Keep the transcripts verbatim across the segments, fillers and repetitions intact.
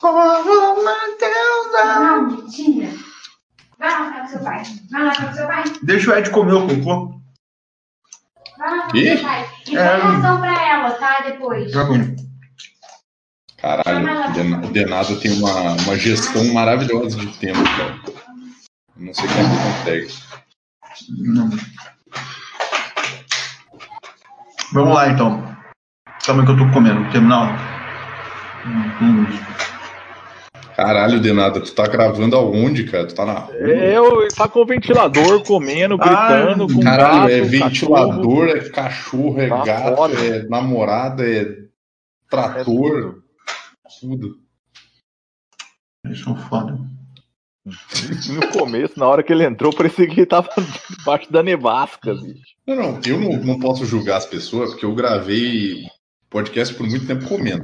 Como Matheus. Não, mentira. Vai lá ficar com seu pai. Vai lá ficar com seu pai. Deixa o Ed comer o cocô. Vai lá ficar com seu pai. E põe ração pra ela, tá? Depois. Já comi. Caralho, o Denado tem uma, uma gestão maravilhosa de tempo, cara. Não sei como ele consegue. Não. Vamos lá, então. Calma que eu tô comendo. Terminal. Hum. Caralho, Denado, tu tá gravando aonde, cara? Tu tá na rua? É, eu tá com o ventilador, comendo, gritando, ah, com caralho, gato, é ventilador, cachorro. é cachorro, é Tá gato, fora. é namorada, é trator, é tudo. Eles são foda. No começo, na hora que ele entrou, parecia que ele tava debaixo da nevasca, bicho. Não, não, eu não, não posso julgar as pessoas, porque eu gravei podcast por muito tempo comendo.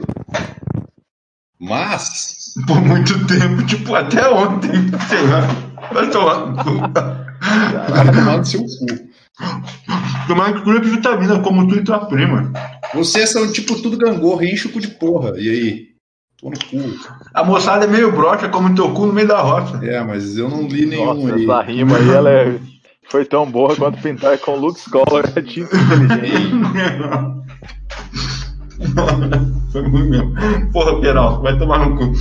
Mas... Por muito tempo, tipo, até ontem, sei lá. Vai tomar no cu. Vai tomar no seu cu. Tomar no cu de vitamina, como tu e tua prima. Vocês são tipo tudo gangorra, enche o cu de porra. E aí? Tô no cu. A moçada é meio broxa, como teu cu no meio da roça. É, mas eu não li nenhum. Nossa, aí. essa rima aí, ela é... foi tão boa quanto pintar com Luke Scholar é tinta inteligente. Foi muito mesmo. Porra, Peralta, vai tomar no cu.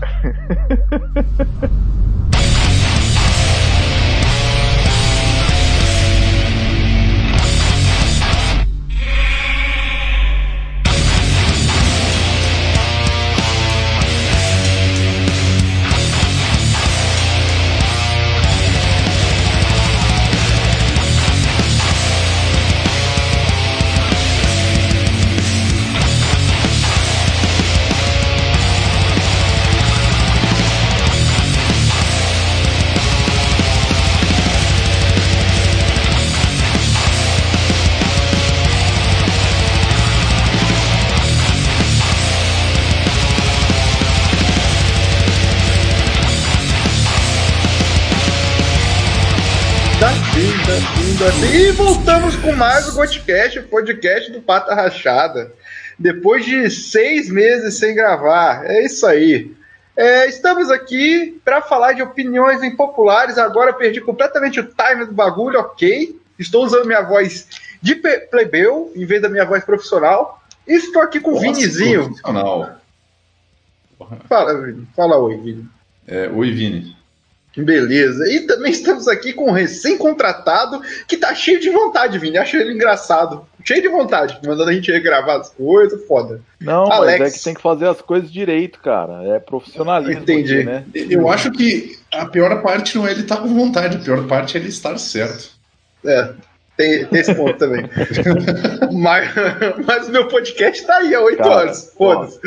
E voltamos com mais o Gotcast, o podcast do Pata Rachada. Depois de seis meses sem gravar, é isso aí. É, estamos aqui para falar de opiniões impopulares. Agora perdi completamente o time do bagulho, ok. Estou usando minha voz de plebeu em vez da minha voz profissional. E estou aqui com o Vinizinho. Profissional. Fala, Vini. Fala oi, Vini. É, oi, Vini. Beleza. E também estamos aqui com um recém-contratado que tá cheio de vontade, Vini. Acho ele engraçado. Cheio de vontade. Mandando a gente regravar as coisas. Foda. Não, Alex. mas é que tem que fazer as coisas direito, cara. É profissionalismo. Entendi. Aqui, né? Eu acho que a pior parte não é ele estar com vontade. A pior parte é ele estar certo. É. Tem, tem esse ponto também. mas, mas o meu podcast tá aí há oito horas. Foda-se.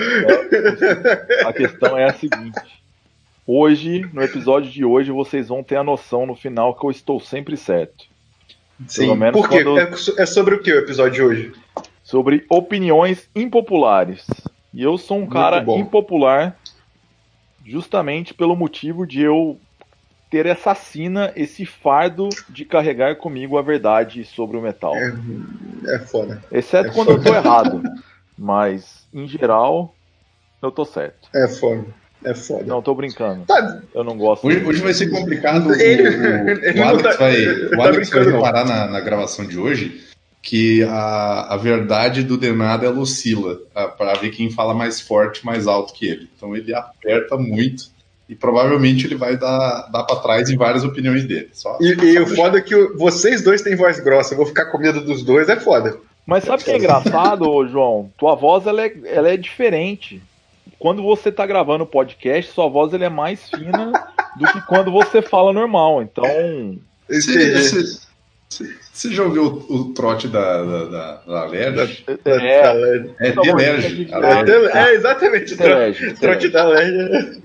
É, a questão é a seguinte. Hoje, no episódio de hoje, vocês vão ter a noção no final que eu estou sempre certo. Sim, por quê? Quando... É, é sobre o que o episódio de hoje? Sobre opiniões impopulares. E eu sou um Muito cara bom. impopular justamente pelo motivo de eu ter essa sina, esse fardo de carregar comigo a verdade sobre o metal. É, é foda. Exceto é quando foda. eu tô errado. Mas, em geral, eu tô certo. É foda. É foda. Não, tô brincando. Tá. Eu não gosto. Hoje, hoje vai ser complicado. Ele, o, o, ele o Alex tá, vai, o tá Alex vai reparar não. na, na gravação de hoje que a, a verdade do Denado é Lucila, para ver quem fala mais forte, mais alto que ele. Então ele aperta muito e provavelmente ele vai dar, dar para trás em várias opiniões dele. Só, e só e o foda é que vocês dois têm voz grossa. Eu vou ficar com medo dos dois, é foda. Mas sabe o que é engraçado, ô, João? Tua voz ela é, ela é diferente. Quando você tá gravando o podcast, sua voz ela é mais fina do que quando você fala normal. Então. Você, você já ouviu o, o trote da, da, da, da Lerge? É, é, é Telerge. É, é exatamente. Telerge, trote da Lerge.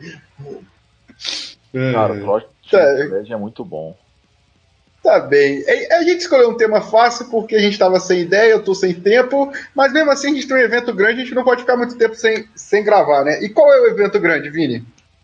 Cara, o trote da Lerge é muito bom. Tá bem. A gente escolheu um tema fácil porque a gente estava sem ideia, eu tô sem tempo, mas mesmo assim a gente tem um evento grande, a gente não pode ficar muito tempo sem, sem gravar, né? E qual é o evento grande, Vini?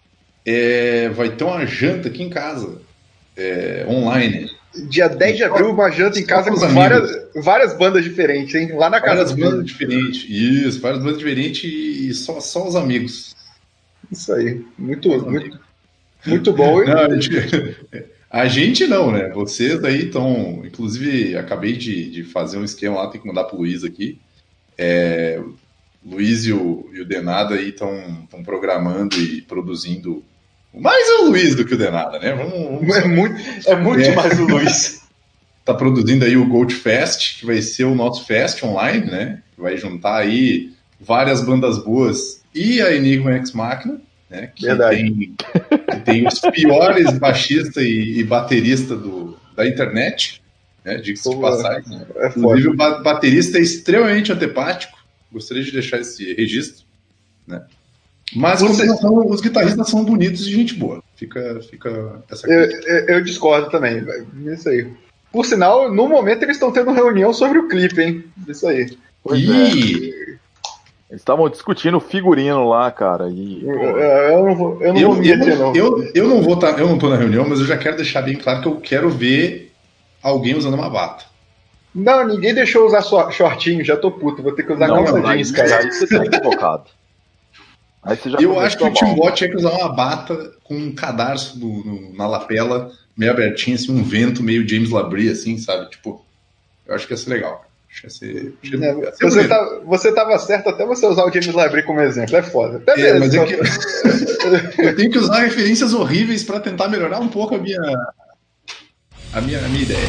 É, vai ter uma janta aqui em casa, é, online. Dia dez de abril, uma janta em casa com várias, várias bandas diferentes, hein? Lá na casa. Várias bandas diferentes, isso, várias bandas diferentes e só, só os amigos. Isso aí. Muito, muito, muito bom. Não, a, gente, a gente não, né? Vocês aí estão... Inclusive, acabei de, de fazer um esquema lá, tem que mandar pro Luiz aqui. É, o Luiz e o, e o Denada aí estão programando e produzindo mais o Luiz do que o Denada, né? Vamos, vamos... É muito, é muito é. mais o Luiz. Tá produzindo aí o Gold Fest, que vai ser o nosso fest online, né? Vai juntar aí várias bandas boas e a Enigma Ex Machina, né? Que tem, que tem os piores baixistas e, e bateristas do, da internet, né? Diga-se de passagem. É Inclusive, o baterista é extremamente antipático. Gostaria de deixar esse registro, né? Mas Você... são, os guitarristas são bonitos e gente boa. Fica, fica essa eu, eu, eu discordo também. Isso aí. Por sinal, no momento eles estão tendo reunião sobre o clipe, hein? Isso aí. Pois e... é. Eles estavam discutindo o figurino lá, cara. E... Eu, eu não vou, eu não eu, vou me meter, não. Eu, eu não vou tá, eu não tô na reunião, mas eu já quero deixar bem claro que eu quero ver alguém usando uma bata. Não, ninguém deixou usar shortinho, já tô puto. Vou ter que usar não, calça não, jeans, cara. Aí você tá equivocado. Aí você já eu acho que o Timbó tinha que usar uma bata com um cadarço no, no, na lapela, meio abertinho, assim, um vento meio James Labrie, assim, sabe? Tipo, eu acho que ia ser legal. Acho que ia ser, ia ser, é, ia ser você, tá, você tava certo até você usar o James Labrie como exemplo, é foda. Até é, mesmo, mas só... é que eu tenho que usar referências horríveis para tentar melhorar um pouco a minha, a minha, a minha ideia.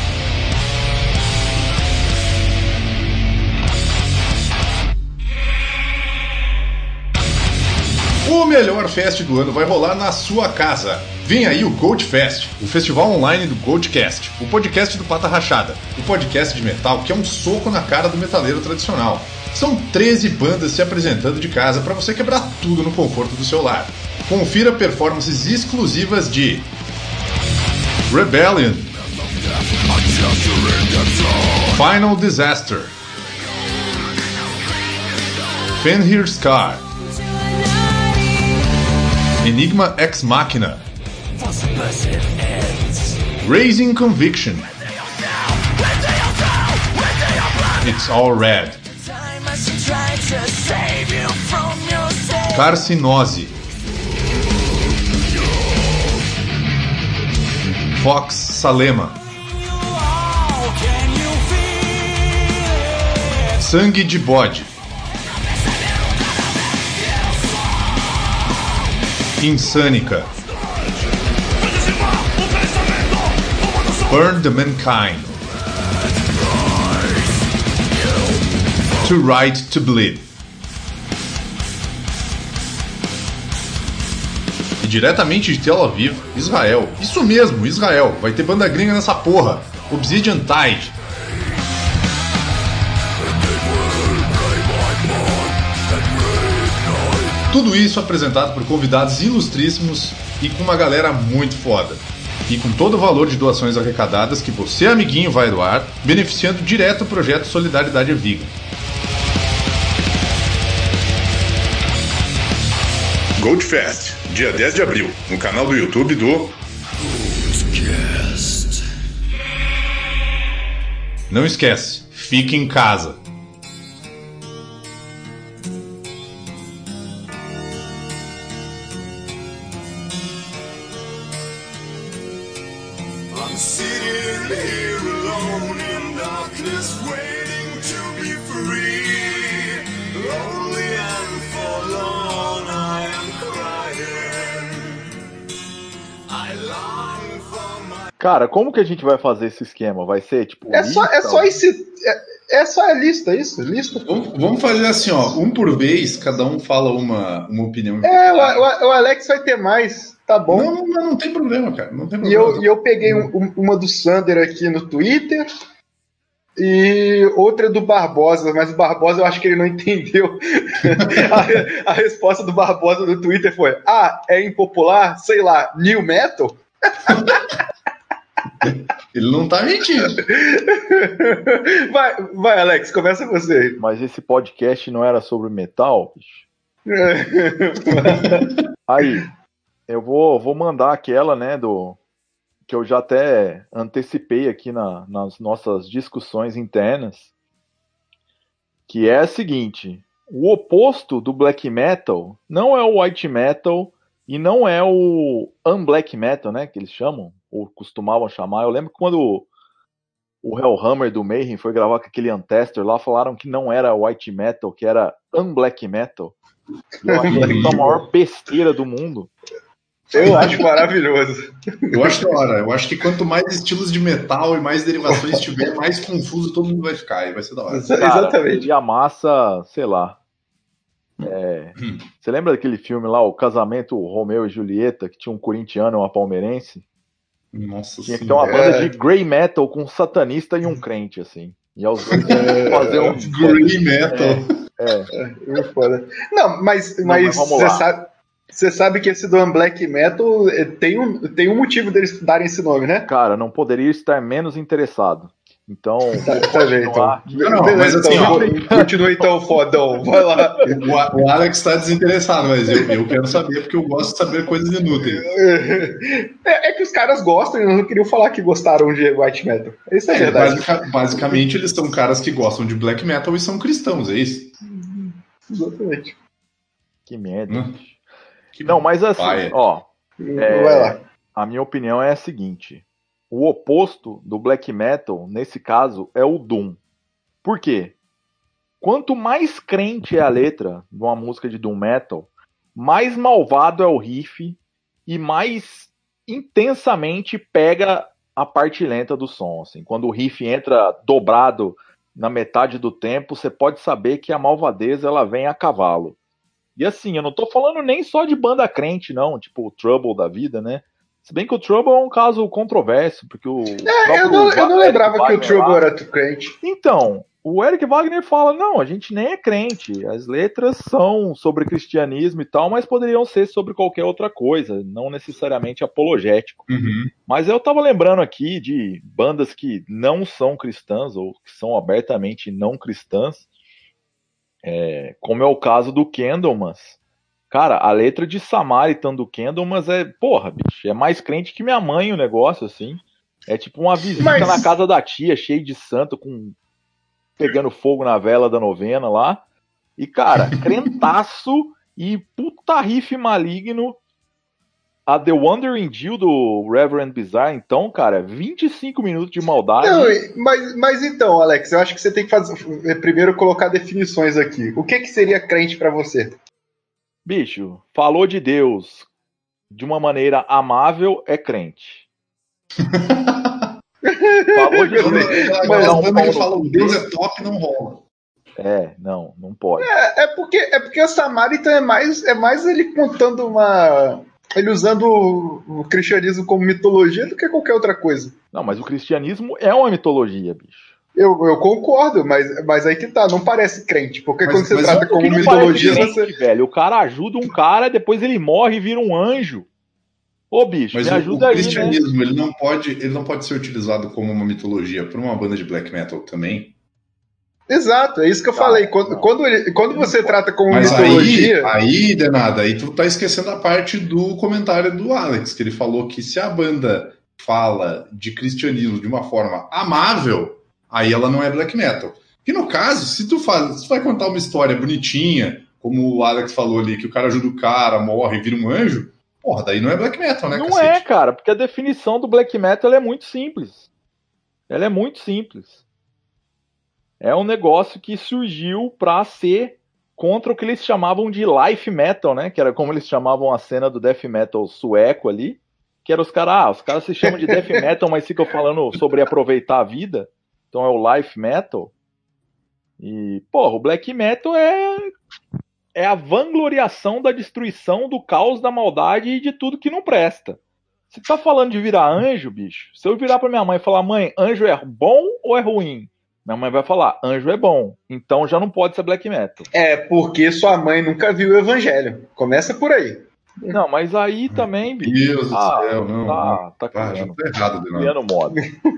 O melhor fest do ano vai rolar na sua casa. Vem aí o Gold Fest, o festival online do Goldcast, o podcast do Pata Rachada, o podcast de metal que é um soco na cara do metaleiro tradicional. São treze bandas se apresentando de casa para você quebrar tudo no conforto do seu lar. Confira performances exclusivas de Rebellion, Final Disaster, Fenrir Scar, Enigma Ex Machina, Raising Conviction, It's All Red, Carcinose, Fox Salema, Sangue de Bode, Insânica, Burn the Mankind, Too Right to Bleed. E diretamente de Tel Aviv, Israel. Isso mesmo, Israel. Vai ter banda gringa nessa porra. Obsidian Tide. Tudo isso apresentado por convidados ilustríssimos e com uma galera muito foda. E com todo o valor de doações arrecadadas que você, amiguinho, vai doar, beneficiando direto o projeto Solidariedade Vegan. Goldfest, dia dez de abril, no canal do YouTube do Goldcast. Não esquece, fique em casa. Cara, como que a gente vai fazer esse esquema? Vai ser tipo. É só, é só esse. É, é só a lista, isso? Lista. Vamos, vamos fazer assim, ó. Um por vez, cada um fala uma, uma opinião. É, o, o, o Alex vai ter mais. Tá bom. Não, não, não tem problema, cara. Não tem problema. E eu, e eu peguei um, uma do Sander aqui no Twitter. E outra do Barbosa, mas o Barbosa eu acho que ele não entendeu. a, a resposta do Barbosa no Twitter foi: ah, é impopular? Sei lá, new metal? Ele não tá mentindo. Vai, vai, Alex, começa você. Mas esse podcast não era sobre metal? Aí, eu vou, vou mandar aquela, né, do que eu já até antecipei aqui na, nas nossas discussões internas, que é a seguinte: o oposto do black metal não é o white metal e não é o unblack metal, né, que eles chamam, ou costumavam chamar. Eu lembro que quando o Hellhammer do Mayhem foi gravar com aquele Antester lá, falaram que não era white metal, que era unblack metal. E eu achei que foi a maior besteira do mundo. Eu acho maravilhoso. Eu acho da hora. Eu acho que quanto mais estilos de metal e mais derivações tiver, mais confuso todo mundo vai ficar. E vai ser da hora. Cara, exatamente. E a massa, sei lá. É... Hum. Você lembra daquele filme lá, O Casamento Romeu e Julieta, que tinha um corintiano e uma palmeirense? Nossa Tinha que ter uma banda de grey metal com um satanista e um crente, assim. E aos dois fazer um grey metal. É. é. é foda. Não, mas, mas Não, mas você sabe. Você sabe que esse do Black Metal tem um, tem um motivo deles darem esse nome, né? Cara, não poderia estar menos interessado. Então, tá, tá bem, então. Não, não, mas assim, então, ó, continua então, fodão. Vai lá. O, o Alex está desinteressado, mas eu, eu quero saber porque eu gosto de saber coisas inúteis. É, é que os caras gostam e não queriam falar que gostaram de white metal. Isso é, é verdade. Basic, basicamente, eles são caras que gostam de black metal e são cristãos, é isso? Exatamente. Que merda. Hum. Que não, mas assim, pai. ó. É, vai lá. A minha opinião é a seguinte. O oposto do black metal, nesse caso, é o doom. Por quê? Quanto mais crente é a letra de uma música de doom metal, mais malvado é o riff e mais intensamente pega a parte lenta do som. Assim. Quando o riff entra dobrado na metade do tempo, você pode saber que a malvadeza ela vem a cavalo. E assim, eu não tô falando nem só de banda crente, não, tipo o Trouble da vida, né? Se bem que o Trouble é um caso controverso, porque o... É, eu não, eu não lembrava Wagner que o Trouble lá... era crente. Então, o Eric Wagner fala, não, a gente nem é crente, as letras são sobre cristianismo e tal, mas poderiam ser sobre qualquer outra coisa, não necessariamente apologético. Uhum. Mas eu tava lembrando aqui de bandas que não são cristãs, ou que são abertamente não cristãs, é, como é o caso do Candlemas. Cara, a letra de Samaritan do Candlemas é, porra, bicho, é mais crente que minha mãe o negócio, assim. É tipo uma visita Mas... na casa da tia, cheio de santo, com pegando fogo na vela da novena lá. E, cara, crentaço e puta riff maligno. A The Wandering Jew do Reverend Bizarre, então, cara, vinte e cinco minutos de maldade. Não, mas, mas então, Alex, eu acho que você tem que fazer, primeiro colocar definições aqui. O que, que seria crente pra você? Bicho, falou de Deus de uma maneira amável, é crente. Falou de Deus. Mas não, quando ele fala Deus é top, não rola. É, não, não pode. É, é, porque, é porque o Samaritan é mais, é mais ele contando uma... Ele usando o cristianismo como mitologia do que qualquer outra coisa. Não, mas o cristianismo é uma mitologia, bicho. Eu, eu concordo, mas, mas aí que tá, não parece crente. Porque mas, quando você mas trata como mitologia, crente, você... velho, o cara ajuda um cara, depois ele morre e vira um anjo. Ô, bicho, mas me o, ajuda o aí, cristianismo, né? ele não pode, ele não pode ser utilizado como uma mitologia por uma banda de black metal também. Exato, é isso que eu ah, falei. Quando, quando, ele, quando você trata como mas mitologia... Aí, aí, Denada, aí tu tá esquecendo a parte do comentário do Alex, que ele falou que se a banda fala de cristianismo de uma forma amável, aí ela não é black metal. E no caso, se tu, faz, se tu vai contar uma história bonitinha, como o Alex falou ali, que o cara ajuda o cara, morre, vira um anjo, porra, daí não é black metal, né, Não cacete? é, cara, porque a definição do black metal ela é muito simples. Ela é muito simples. É um negócio que surgiu pra ser contra o que eles chamavam de life metal, né? Que era como eles chamavam a cena do death metal sueco ali. Que era os caras, ah, os caras se chamam de death metal, mas ficam falando sobre aproveitar a vida. Então é o life metal. E, porra, o black metal é, é a vangloriação da destruição, do caos, da maldade e de tudo que não presta. Se tá falando de virar anjo, bicho, se eu virar pra minha mãe e falar, mãe, anjo é bom ou é ruim? Minha mãe vai falar, anjo é bom, então já não pode ser black metal. É, porque sua mãe nunca viu o evangelho. Começa por aí. Não, mas aí também, bicho. Deus do ah, céu, não. Tá, tá ah, criando, tá errado, criando moda.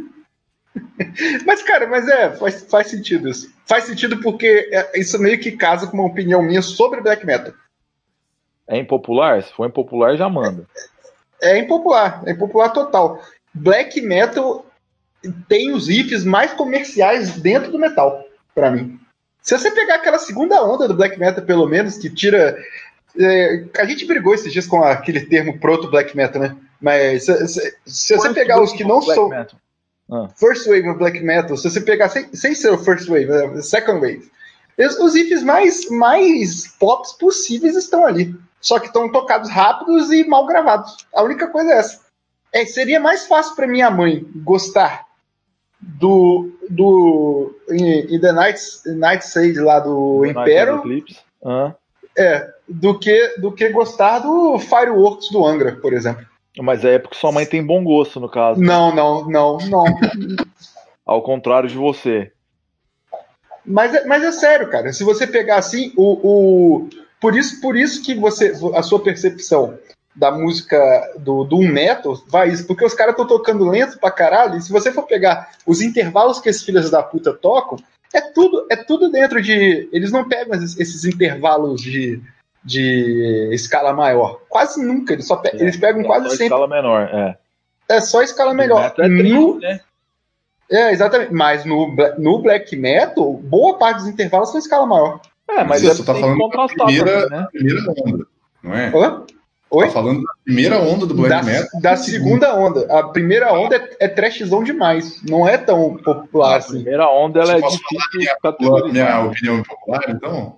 Mas, cara, mas é, faz, faz sentido isso. Faz sentido porque isso meio que casa com uma opinião minha sobre black metal. É impopular? Se for impopular, já manda. É, é impopular, é impopular total. Black metal tem os riffs mais comerciais dentro do metal, pra mim. Se você pegar aquela segunda onda do black metal, pelo menos, que tira... É, a gente brigou esses dias com aquele termo proto-black metal, né? Mas se, se, se você pegar os que não são... Ah. First Wave of Black Metal, se você pegar sem, sem ser o First Wave, é Second Wave, os, os riffs mais, mais pops possíveis estão ali. Só que estão tocados rápidos e mal gravados. A única coisa é essa. É, seria mais fácil para minha mãe gostar do, do in, in The Night, Night Sage lá do Impero ah. é, do, que, do que gostar do Fireworks do Angra, por exemplo. Mas é porque sua mãe tem bom gosto, no caso. Não, não, não, não. Ao contrário de você. Mas é, mas é sério, cara. Se você pegar assim, o, o, por, isso, por isso que você, a sua percepção da música do Doom Metal vai isso. Porque os caras estão tocando lento pra caralho. E se você for pegar os intervalos que esses filhos da puta tocam, é tudo, é tudo dentro de... Eles não pegam esses, esses intervalos de... de escala maior. Quase nunca. Eles, só pe- é, eles pegam é quase só sempre. escala menor, é. É só escala menor. É, triste, no... né? é, exatamente. Mas no, no black metal, boa parte dos intervalos são escala maior. É, mas, mas é você tá falando da primeira, também, né? primeira onda, não é? Hã? Oi? Tá falando da primeira onda do black da, metal. Da segunda onda. A primeira onda é, é trashzão demais. Não é tão popular a assim. A primeira onda ela é difícil de categorizar. Minha opinião impopular, então?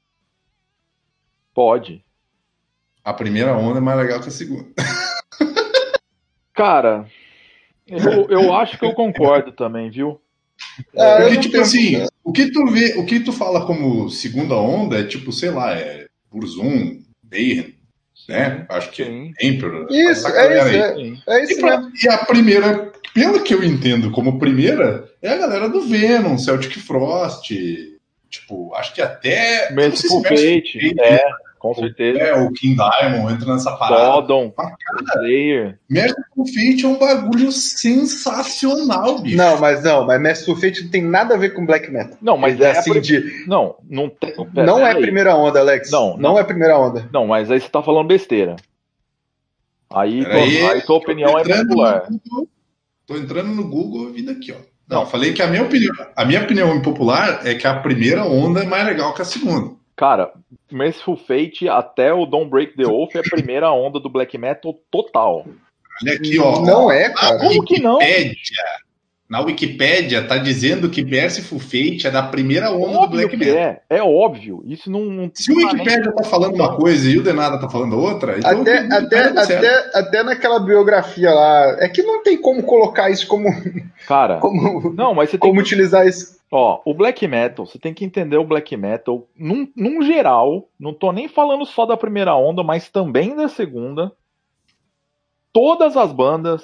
Pode. A primeira onda é mais legal que a segunda. Cara, eu, eu acho que eu concordo também, viu? Ah, Porque, tipo assim, o que, tu vê, o que tu fala como segunda onda é tipo, sei lá, é Burzum, Bayern, né? Acho que Sim. é Emperor. Isso, é isso, é, é isso e, pra, mesmo. e a primeira, pelo que eu entendo como primeira, é a galera do Venom, Celtic Frost, tipo, acho que até... Merciful Fate, é, com certeza. É, o King Diamond entra nessa parada. Sodom, Slayer. Merciful Fate é um bagulho sensacional, bicho. Não, mas não, mas Merciful Fate não tem nada a ver com black metal. Não, mas é, é assim prim... de... Não, não tem. Pera, não pera é aí. primeira onda, Alex. Não, não, não é primeira onda. Não, mas aí você tá falando besteira. Aí, tua, aí, aí tua opinião é popular. Google, tô entrando no Google e vindo aqui, ó. Não, falei que a minha opinião, a minha opinião impopular é que a primeira onda é mais legal que a segunda. Cara, Merciful Fate até o Don't Break the Oath é a primeira onda do black metal total. Olha aqui, ó. Não é, cara. Como que não? Na Wikipédia tá dizendo que Merciful Fate é da primeira onda óbvio do black que metal. É, é óbvio. Isso não. não Se o Wikipédia tá falando uma coisa e o Denada tá falando outra, então até, até, tá até, até naquela biografia lá. É que não tem como colocar isso como. Cara, como, não, mas você como tem que... utilizar isso. Ó, o black metal, você tem que entender o black metal num, num geral. Não tô nem falando só da primeira onda, mas também da segunda. Todas as bandas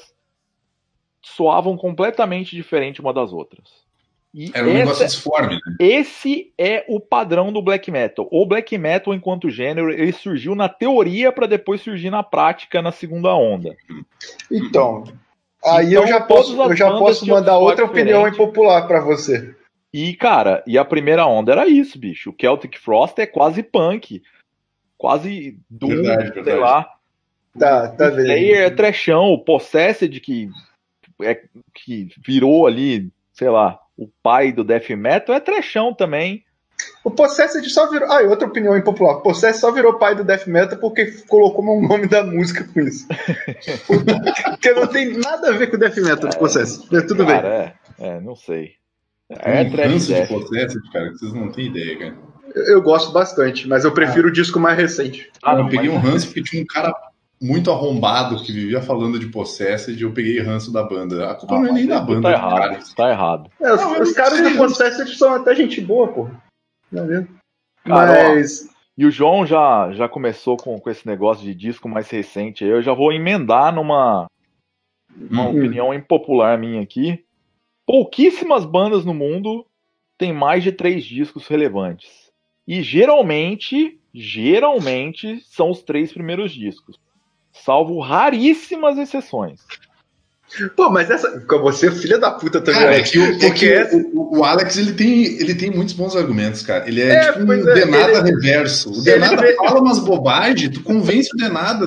soavam completamente diferente uma das outras. E era um essa, negócio disforme, né? Esse é o padrão do black metal. O black metal, enquanto gênero, ele surgiu na teoria para depois surgir na prática na segunda onda. Então, aí então, eu já posso, eu já posso mandar outra opinião impopular para você. E, cara, e a primeira onda era isso, bicho. O Celtic Frost é quase punk. Quase doom, verdade, sei verdade. lá. Tá, tá vendo. O Slayer é trashão. O Possessed, que, é, que virou ali, sei lá, o pai do death metal, é trashão também. O Possessed só virou... Ah, e outra opinião impopular. O Possessed só virou pai do death metal porque colocou como um nome da música com isso. Porque não tem nada a ver com o death metal do Possessed. É, tudo cara, bem. É, é, não sei. É, é trash de Possessed, cara, que vocês não têm ideia, cara. Eu, eu gosto bastante, mas eu prefiro ah. o disco mais recente. Ah, não, eu peguei mas... um ranço porque tinha um cara muito arrombado que vivia falando de Possessed e eu peguei ranço da banda. A culpa ah, não é nem da banda. Tá errado, cara. Tá errado. É, os, não, os caras do Possessed são até gente boa, pô. Não é mesmo? Cara, mas... Ó, e o João já, já começou com, com esse negócio de disco mais recente. Eu já vou emendar numa uma hum. opinião impopular minha aqui. Pouquíssimas bandas no mundo têm mais de três discos relevantes. E geralmente, geralmente, são os três primeiros discos. Salvo raríssimas exceções. Pô, mas essa... Você, filha da puta, também. Cara, é que, o, porque é que o, o Alex, ele tem, ele tem muitos bons argumentos, cara. Ele é, é tipo um é, Denada ele, reverso. O Denada ele... fala umas bobagens, tu convence o Denada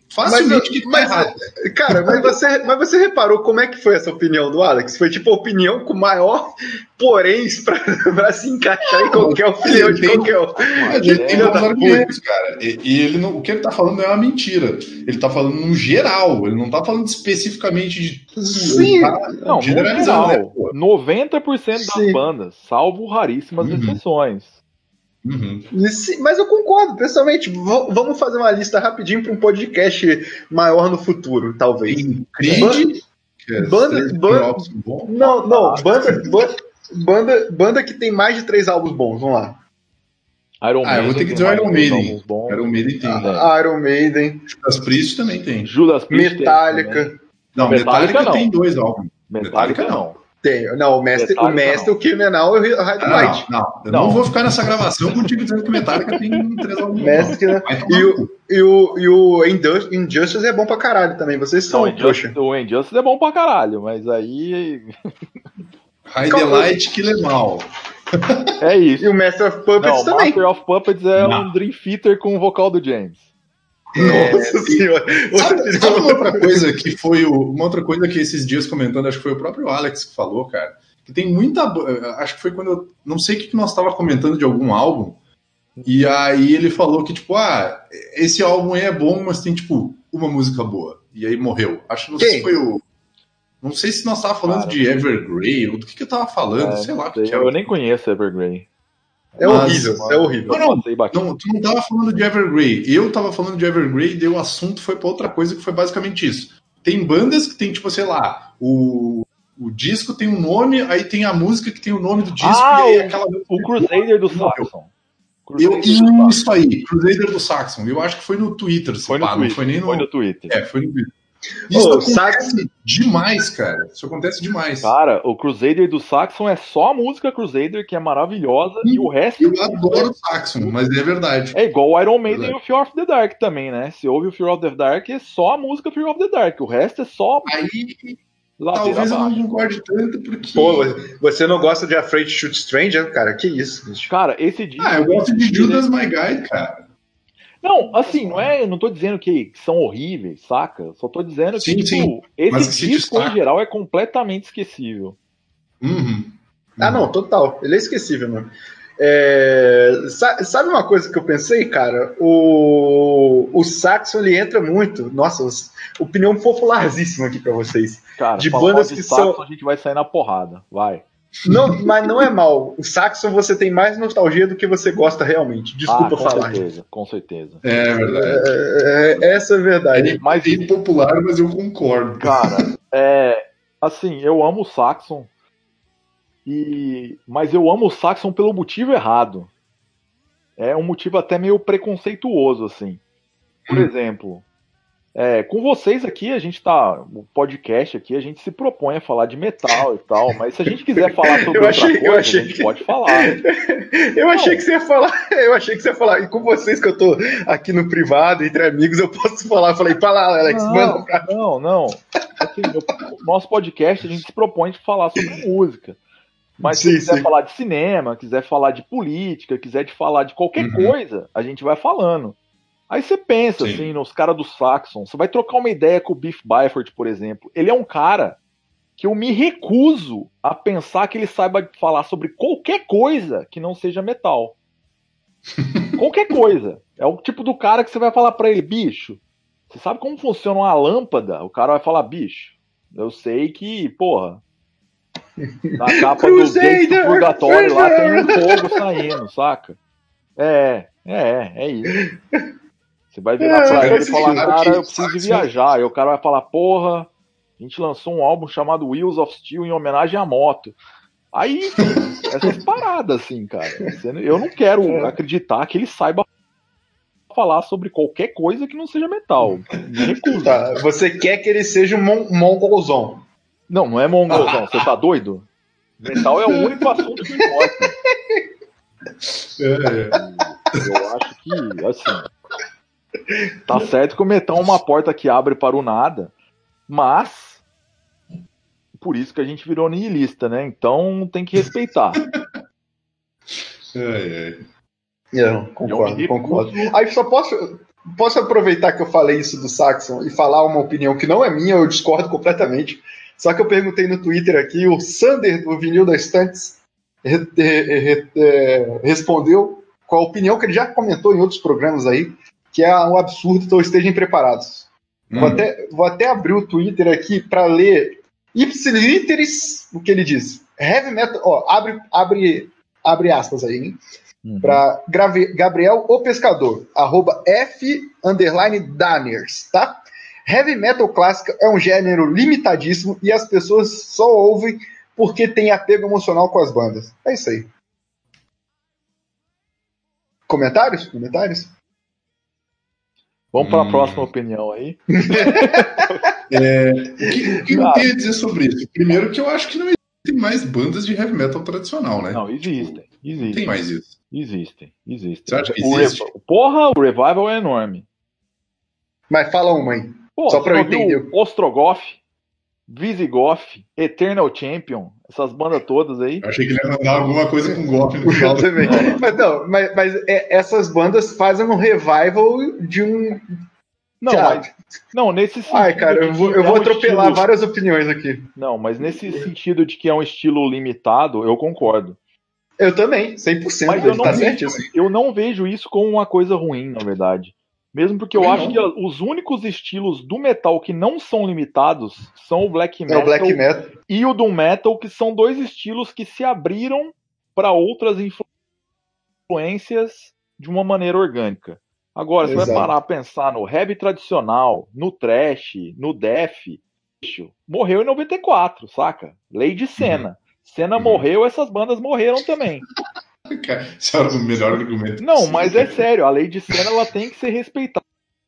Facilmente mas, mas, cara, mas você, mas você reparou como é que foi essa opinião do Alex? Foi tipo a opinião com maior poréns pra, pra se encaixar não, em qualquer opinião de tem, qualquer um. Ele tem alguns argumentos, cara. E, e ele não, o que ele tá falando não é uma mentira. Ele tá falando no geral. Ele não tá falando especificamente de tudo. Sim. Tá não, generalizando, né, noventa por cento das Sim. bandas, salvo raríssimas uhum. exceções. Uhum. Mas eu concordo, pessoalmente. V- vamos fazer uma lista rapidinho para um podcast maior no futuro, talvez. Creed, banda, banda, não, não, banda, banda, banda, banda que tem mais de três álbuns bons. Vamos lá. Iron ah, Maiden, eu vou ter que dizer Iron Maiden. Iron Maiden tem. Ah, Iron Maiden. Judas Priest também tem. Judas Priest Metallica. Tem não, Metallica, Metallica não. tem dois álbuns. Metallica, Metallica não. não. Tem. Não, o mestre, o, mestre o Criminal e o High Light. Não, não, eu não. não vou ficar nessa gravação contigo dizendo que Metallica tem três álbuns. Mestre, né? E o, e o, e o Injustice é bom pra caralho também. Vocês são trouxa. O Injustice é bom pra caralho, mas aí. High Light Killer Mal. É isso. E o Master of Puppets não, também. Master of Puppets é não. um Dream Theater com o vocal do James. Nossa é, senhora. Sabe, sabe uma outra coisa que foi o, uma outra coisa que esses dias comentando, acho que foi o próprio Alex que falou, cara, que tem muita, acho que foi quando eu não sei o que nós estava comentando de algum álbum, e aí ele falou que tipo, ah, esse álbum aí é bom, mas tem tipo uma música boa, e aí morreu. Acho que não sei se foi o não sei se nós tava falando cara, de Evergrey ou do que que eu tava falando, é, sei lá o que, que eu, eu nem conheço Evergrey. É mas, horrível, mano, é horrível. Não, não, não, tu não tava falando de Evergrey. Eu tava falando de Evergrey e daí o assunto foi pra outra coisa que foi basicamente isso. Tem bandas que tem, tipo, sei lá, o, o disco tem um nome, aí tem a música que tem o nome do disco ah, e aí o, aquela... O Crusader do Saxon. Eu, isso aí, Crusader do Saxon. Eu acho que foi no Twitter, se foi pá, no não foi nem no... Foi no Twitter. É, foi no Twitter. Isso oh, acontece Saxon... demais, cara. Isso acontece demais. Cara, o Crusader do Saxon é só a música Crusader, que é maravilhosa, Sim, e o resto... Eu adoro o Saxon, mas é verdade. É igual o Iron Maiden e o Fear of the Dark também, né? Se ouve o Fear of the Dark, é só a música Fear of the Dark. O resto é só... Aí, talvez eu não concorde tanto, porque... Pô, você não gosta de Afraid to Shoot Stranger? Cara, que isso? Bicho? Cara, esse disco... Ah, eu gosto de Judas My Guy, cara. Não, assim, não é, não tô dizendo que são horríveis, saca? Só tô dizendo sim, que, tipo, sim. esse disco, em geral, é completamente esquecível. Uhum. Ah, não, total. Ele é esquecível, mano. É... Sabe uma coisa que eu pensei, cara? O, o Saxon, ele entra muito. Nossa, opinião popularíssima aqui pra vocês. Cara, de bandas de que Saxon, são... a gente vai sair na porrada, vai. Não, mas não é mal. O Saxon você tem mais nostalgia do que você gosta realmente. Desculpa ah, com falar. Com certeza, com certeza. É verdade. É, é, essa é a verdade. É mais impopular, mas eu concordo. Cara, é, assim, eu amo o Saxon, e, mas eu amo o Saxon pelo motivo errado. É um motivo até meio preconceituoso, assim. Por hum. exemplo... É, com vocês aqui, a gente tá. O podcast aqui, a gente se propõe a falar de metal e tal, mas se a gente quiser falar sobre eu achei, outra coisa, eu achei a gente que... pode falar. Eu Não. achei que você ia falar. Eu achei que você ia falar. E com vocês que eu tô aqui no privado, entre amigos, eu posso falar. Eu falei, fala, Alex, não, manda pra Não, não. Assim, o nosso podcast, a gente se propõe a falar sobre música. Mas sim, se quiser sim. falar de cinema, quiser falar de política, quiser de falar de qualquer uhum. coisa, a gente vai falando. Aí você pensa, Sim. assim, nos caras do Saxon, você vai trocar uma ideia com o Biff Byford, por exemplo. Ele é um cara que eu me recuso a pensar que ele saiba falar sobre qualquer coisa que não seja metal. Qualquer coisa. É o tipo do cara que você vai falar pra ele, bicho, você sabe como funciona uma lâmpada? O cara vai falar, bicho, eu sei que, porra, na capa do Gates do Purgatório lá tem um fogo saindo, saca? É, é, é isso. Você vai virar é, pra ele e falar, cara, eu preciso de viajar. Aí o cara vai falar, porra, a gente lançou um álbum chamado Wheels of Steel em homenagem à moto. Aí, essas paradas, assim, cara. Eu não quero acreditar que ele saiba falar sobre qualquer coisa que não seja metal. Me recuso. Tá, você quer que ele seja um mon mongolzão? Não, não é mongolzão. Você tá doido? Metal é o único assunto que importa. Eu acho que, assim... Tá certo que o metal é uma porta que abre para o nada, mas por isso que a gente virou nihilista, né? Então tem que respeitar. É, é. Eu concordo, eu concordo. Aí só posso, posso aproveitar que eu falei isso do Saxon e falar uma opinião que não é minha, eu discordo completamente. Só que eu perguntei no Twitter aqui, o Sander, do Vinil da Estantes, re, re, re, re, respondeu com a opinião que ele já comentou em outros programas aí, que é um absurdo, então estejam preparados. Hum. Vou, até, vou até abrir o Twitter aqui para ler ipsiliteris o que ele diz. Heavy metal, ó, abre, abre, abre aspas aí, hein? Uhum. Para Gabriel o Pescador, arroba F underline Danners, tá? Heavy metal clássica é um gênero limitadíssimo e as pessoas só ouvem porque tem apego emocional com as bandas. É isso aí. Comentários? Comentários? Vamos para a hum. próxima opinião aí. é, o que, o que eu queria dizer sobre isso? Primeiro que eu acho que não existem mais bandas de heavy metal tradicional, né? Não, existem. Tipo, existem. Não tem mais isso. Existem, existem. Você acha que o existe? Re... Porra, o Revival é enorme. Mas fala uma aí. Pô, só pra eu entender. Ostrogoth, Visigoth, Eternal Champion, essas bandas todas aí. Eu achei que ele ia mandar alguma coisa com Goth no final. Eu também. Mas, não, mas, mas é, essas bandas fazem um revival de um... Não, mas, não nesse sentido... Ai, cara, eu vou, eu é vou um atropelar estilo... várias opiniões aqui. Não, mas nesse sentido de que é um estilo limitado, eu concordo. Eu também, cem por cento. Mas eu não, tá vejo, eu não vejo isso como uma coisa ruim, na verdade. Mesmo porque eu não. acho que os únicos estilos do metal que não são limitados são o black metal, é o black metal. e o doom metal, que são dois estilos que se abriram para outras influências de uma maneira orgânica. Agora, Exato. Você vai parar a pensar no heavy tradicional, no thrash, no death, morreu em noventa e quatro, saca? Lei de Senna. Uhum. Senna uhum. morreu, essas bandas morreram também. Esse é o melhor argumento. Não, mas é sério, a lei de Senna ela tem que ser respeitada.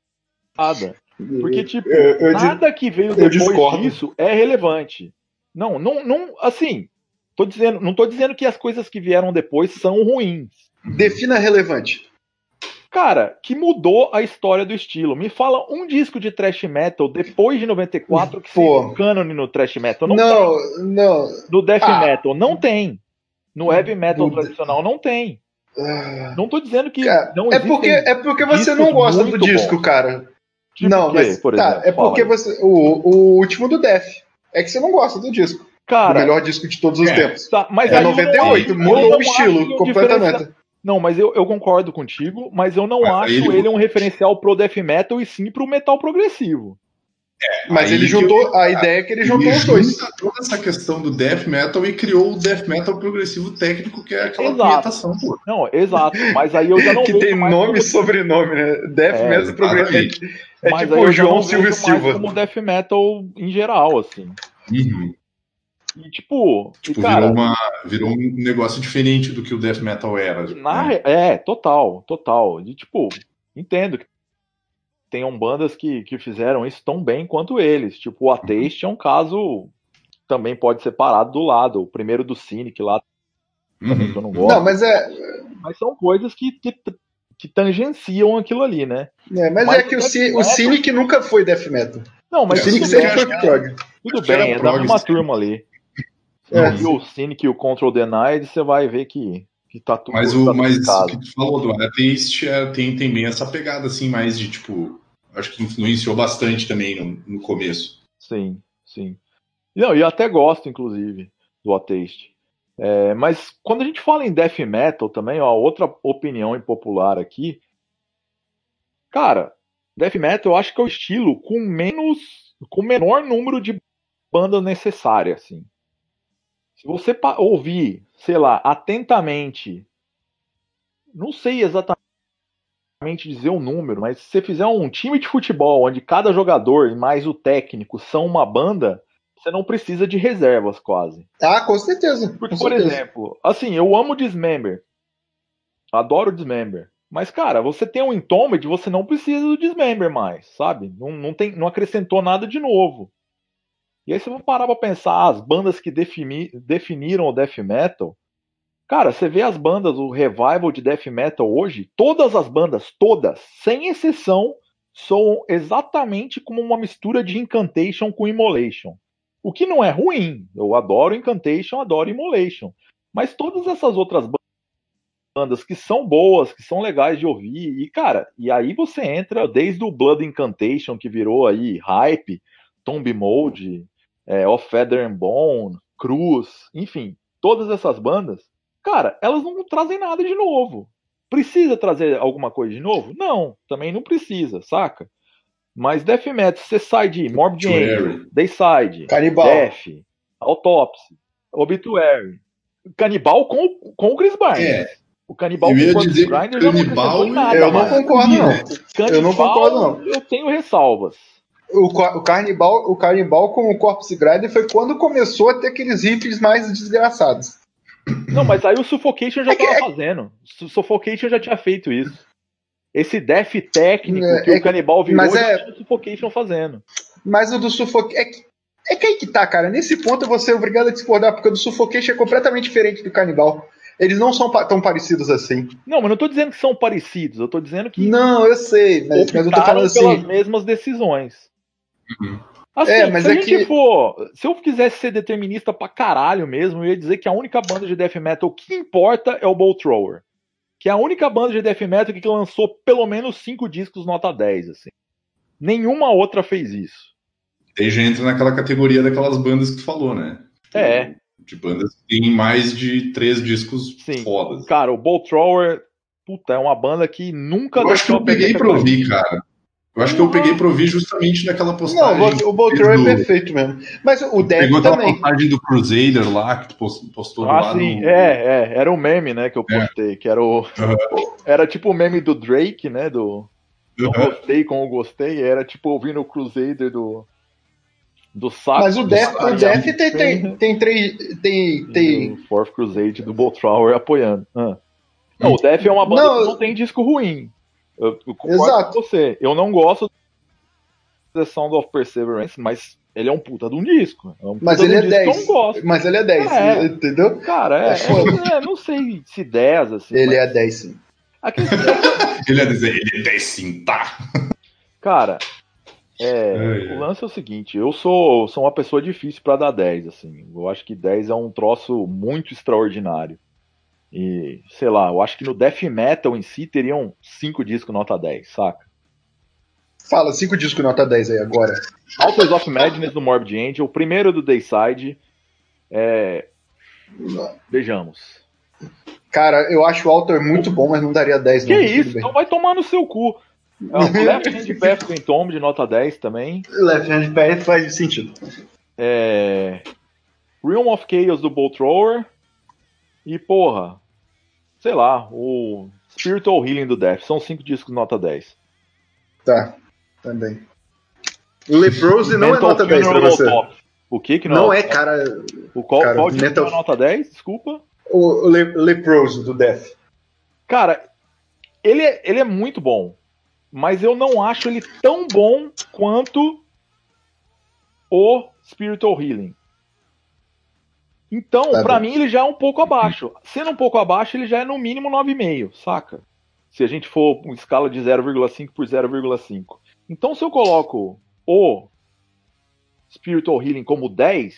Porque, tipo, eu, eu, nada que veio depois discordo. disso é relevante. Não, não, não, assim, tô dizendo, não tô dizendo que as coisas que vieram depois são ruins. Defina relevante. Cara, que mudou a história do estilo. Me fala um disco de thrash metal depois de noventa e quatro que seja cânone no thrash metal. Não, não. Tem. não. No death ah. metal, não tem. No heavy metal do... tradicional, não tem. Ah. Não tô dizendo que cara, não é porque É porque você não gosta do disco, bons. cara. Tipo não, quê, mas por tá, exemplo, é porque aí. você. O, o último do Death. É que você não gosta do disco. Cara, o melhor disco de todos os é, tempos. Tá, mas é noventa e oito, mudou o estilo completamente. Não, mas eu, eu concordo contigo, mas eu não mas acho ele... ele um referencial pro death metal e sim pro metal progressivo. É, mas ele juntou, eu... a ideia é que ele juntou ele os dois. Toda essa questão do death metal e criou o death metal progressivo técnico, que é aquela punhetação. Não, exato, mas aí eu já não que vejo tem mais nome como... e sobrenome, né? Death é, metal progressivo. É, é tipo o João Silva Silva. como death metal em geral, assim. Uhum. E, tipo, tipo e, cara, virou, uma, virou um negócio diferente do que o death metal era. Na, né? É, total, total. E, tipo, entendo que tenham bandas que, que fizeram isso tão bem quanto eles. Tipo, o Atheist uhum. é um caso que também pode ser parado do lado. O primeiro do Cynic lá, uhum. também que eu não gosto. Não, mas é... Mas são coisas que, que, que tangenciam aquilo ali, né? É, mas, mas é que o, C- o Cynic nunca foi death metal. Não, mas o Cynic sempre foi prog. Tudo bem, é da mesma turma ali. É. E o Cynic e o Control Denied, você vai ver que, que tá tudo... Mas o tá mas o que tu falou do Atheist tem, tem bem essa pegada, assim, mais de, tipo... Acho que influenciou bastante também no, no começo. Sim, sim. Não, e eu até gosto, inclusive, do Atheist. É, mas quando a gente fala em death metal também, ó, outra opinião impopular aqui... Cara, death metal eu acho que é o estilo com menos... com menor número de bandas necessárias, assim. Se você pa- ouvir, sei lá, atentamente, não sei exatamente dizer o número, mas se você fizer um time de futebol onde cada jogador e mais o técnico são uma banda, você não precisa de reservas quase. Ah, com certeza. Porque, com por certeza. exemplo, assim, eu amo Dismember, adoro Dismember, mas, cara, você tem um Entombed, você não precisa do Dismember mais, sabe? Não, não, tem, não acrescentou nada de novo. E aí, se eu parar pra pensar as bandas que defini, definiram o death metal, cara, você vê as bandas, o revival de death metal hoje, todas as bandas, todas, sem exceção, soam exatamente como uma mistura de Incantation com Immolation. O que não é ruim. Eu adoro Incantation, adoro Immolation. Mas todas essas outras bandas que são boas, que são legais de ouvir, e cara, e aí você entra desde o Blood Incantation, que virou aí Hype, Tomb Mode, é, Of Feather and Bone, Cruz, enfim, todas essas bandas, cara, elas não trazem nada de novo. Precisa trazer alguma coisa de novo? Não, também não precisa, saca? Mas Death Metal, você sai de Morbid Angel, Dayside, Canibal. Death, Autopsy, Obituary, Canibal com, com o Chris Barnes. É. O Canibal Eu ia com o dizer Grinder Canibal, não nada. Eu não mais. concordo, não. Canibal, eu não concordo, não. Eu tenho ressalvas. O, o, Carnibal, o Carnibal com o Corpse Grinder foi quando começou a ter aqueles riffs mais desgraçados. Não, mas aí o Suffocation já é que, tava é... fazendo. O Suffocation já tinha feito isso. Esse death técnico é, que é, o Canibal virou mas é... já tinha o Suffocation fazendo. Mas o do Suffocation... É que, é que aí que tá, cara. Nesse ponto eu vou ser obrigado a discordar, porque o do Suffocation é completamente diferente do Canibal. Eles não são tão parecidos assim. Não, mas não tô dizendo que são parecidos. Eu tô dizendo que... Não, eu sei. Mas, mas eu tô falando assim... pelas mesmas decisões. Uhum. Assim, é, mas se a é gente que... for... Se eu quisesse ser determinista pra caralho mesmo, eu ia dizer que a única banda de death metal que importa é o Bolt Thrower. Que é a única banda de death metal que lançou pelo menos cinco discos nota dez, assim. Nenhuma outra fez isso. Aí já entra naquela categoria daquelas bandas que tu falou, né? É. De bandas que tem mais de três discos Sim. fodas. Cara, o Bolt Thrower, puta, é uma banda que nunca... Eu acho que eu peguei pra ouvir, cara. Eu acho que eu peguei pra ouvir justamente naquela postagem. Não, o Bolt Thrower é perfeito mesmo. Mas o Death pegou também. Pegou aquela postagem do Crusader lá, que tu postou ah, lá sim. no... É, é, era o meme, né, que eu postei, é. que era o... Uhum. Era tipo o meme do Drake, né, do... Não uhum. gostei com o gostei, era tipo ouvindo o Crusader do... Do saco. Mas o Death, o Death tem, tem, tem três... Tem, tem... O Fourth Crusade do Bolt Thrower apoiando. Ah. Não, o Death é uma banda não, que não tem disco ruim. Eu, eu concordo Exato. com você. Eu não gosto The Sound of Perseverance, mas ele é um puta de um disco. É um mas ele é dez. Que eu não gosto. Mas ele é dez, é. entendeu? Cara, é, é, é, não sei se dez, assim. Ele mas... é dez, sim. Questão... ele, é dez, ele é dez, sim, tá? Cara, é, é, o lance é o seguinte, eu sou, sou uma pessoa difícil pra dar dez, assim. Eu acho que dez é um troço muito extraordinário. E, sei lá, eu acho que no Death Metal em si teriam cinco discos nota dez, saca? Fala, cinco discos nota dez aí agora. Authors of Madness do Morbid Angel, o primeiro do Dayside. É... Vejamos. Cara, eu acho o autor muito bom, mas não daria dez. Que não, isso? Então vai tomar no seu cu. É o Left Hand Path do Entomb de nota dez também. Left Hand Path faz sentido. É... Realm of Chaos do Bolt Thrower. E, porra, sei lá, o Spiritual Healing do Death. São cinco discos nota dez. Tá, também. O Leprosy não é nota dez pra você. O que que não, não é, cara? O qual, cara, qual disco Mental... é nota dez? Desculpa. O, o Le, Leprosy do Death. Cara, ele é, ele é muito bom. Mas eu não acho ele tão bom quanto o Spiritual Healing. Então, tá pra bem. mim, ele já é um pouco abaixo. Sendo um pouco abaixo, ele já é no mínimo nove vírgula cinco, saca? Se a gente for uma escala de zero vírgula cinco por zero vírgula cinco. Então, se eu coloco o Spiritual Healing como dez,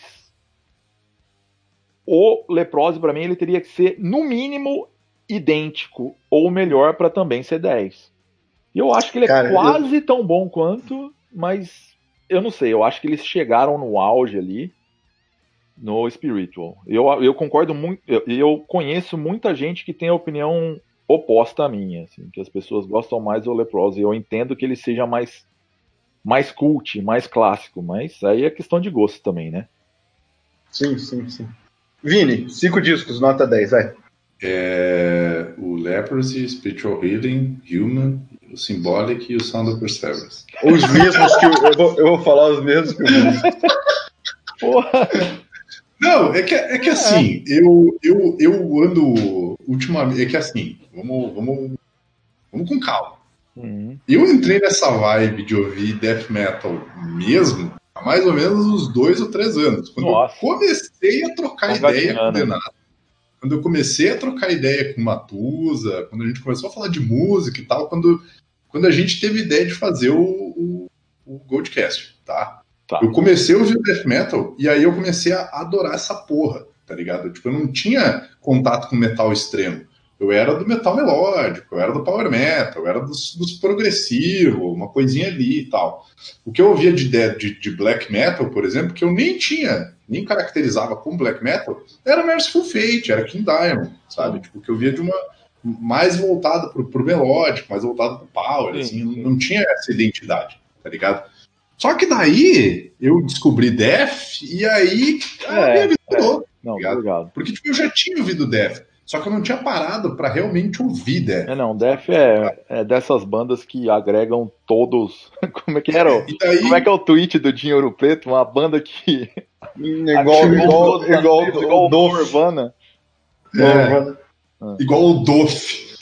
o Leprosy, pra mim, ele teria que ser, no mínimo, idêntico ou melhor para também ser dez. E eu acho que ele é Cara, quase eu... tão bom quanto, mas eu não sei, eu acho que eles chegaram no auge ali no Spiritual. Eu, eu concordo muito, eu, eu conheço muita gente que tem a opinião oposta à minha, assim, que as pessoas gostam mais do Leprosy. Eu entendo que ele seja mais, mais cult, mais clássico, mas aí é questão de gosto também, né? Sim, sim, sim. Vini, cinco discos, nota dez, vai. É, o Leprosy, Spiritual Healing, Human, o Symbolic e o Sound of Perseverance. Os mesmos que eu, eu, vou, eu vou falar os mesmos que o Vini. Porra! Não, é que, é que assim, é. Eu, eu, eu ando ultimamente. É que assim, vamos, vamos, vamos com calma. Uhum. Eu entrei nessa vibe de ouvir death metal mesmo há mais ou menos uns dois ou três anos. Quando Nossa. eu comecei a trocar Tô ideia com o Denado. Quando eu comecei a trocar ideia com o Matusa, quando a gente começou a falar de música e tal, quando, quando a gente teve ideia de fazer o, o, o Goldcast, tá? Tá. Eu comecei a ouvir death metal e aí eu comecei a adorar essa porra, tá ligado? Tipo, eu não tinha contato com metal extremo. Eu era do metal melódico, eu era do power metal, eu era dos, dos progressivos, uma coisinha ali e tal. O que eu ouvia de, de, de black metal, por exemplo, que eu nem tinha, nem caracterizava como black metal, era Merciful Fate, era King Diamond, sabe? Tipo, o que eu via de uma mais voltada pro, pro melódico, mais voltada pro power, sim, assim, sim. Não tinha essa identidade, tá ligado? Só que daí eu descobri Death e aí a é, minha vida mudou. É. Não, tá obrigado. Porque tipo, eu já tinha ouvido Death, só que eu não tinha parado pra realmente ouvir Death. É, não, Death é, é dessas bandas que agregam todos. Como é que era? O, daí... Como é que é o tweet do Dinho Ouro Preto? Uma banda que. Igual, igual, igual, igual, igual o Nirvana. É, é. Ah. Igual o Doff.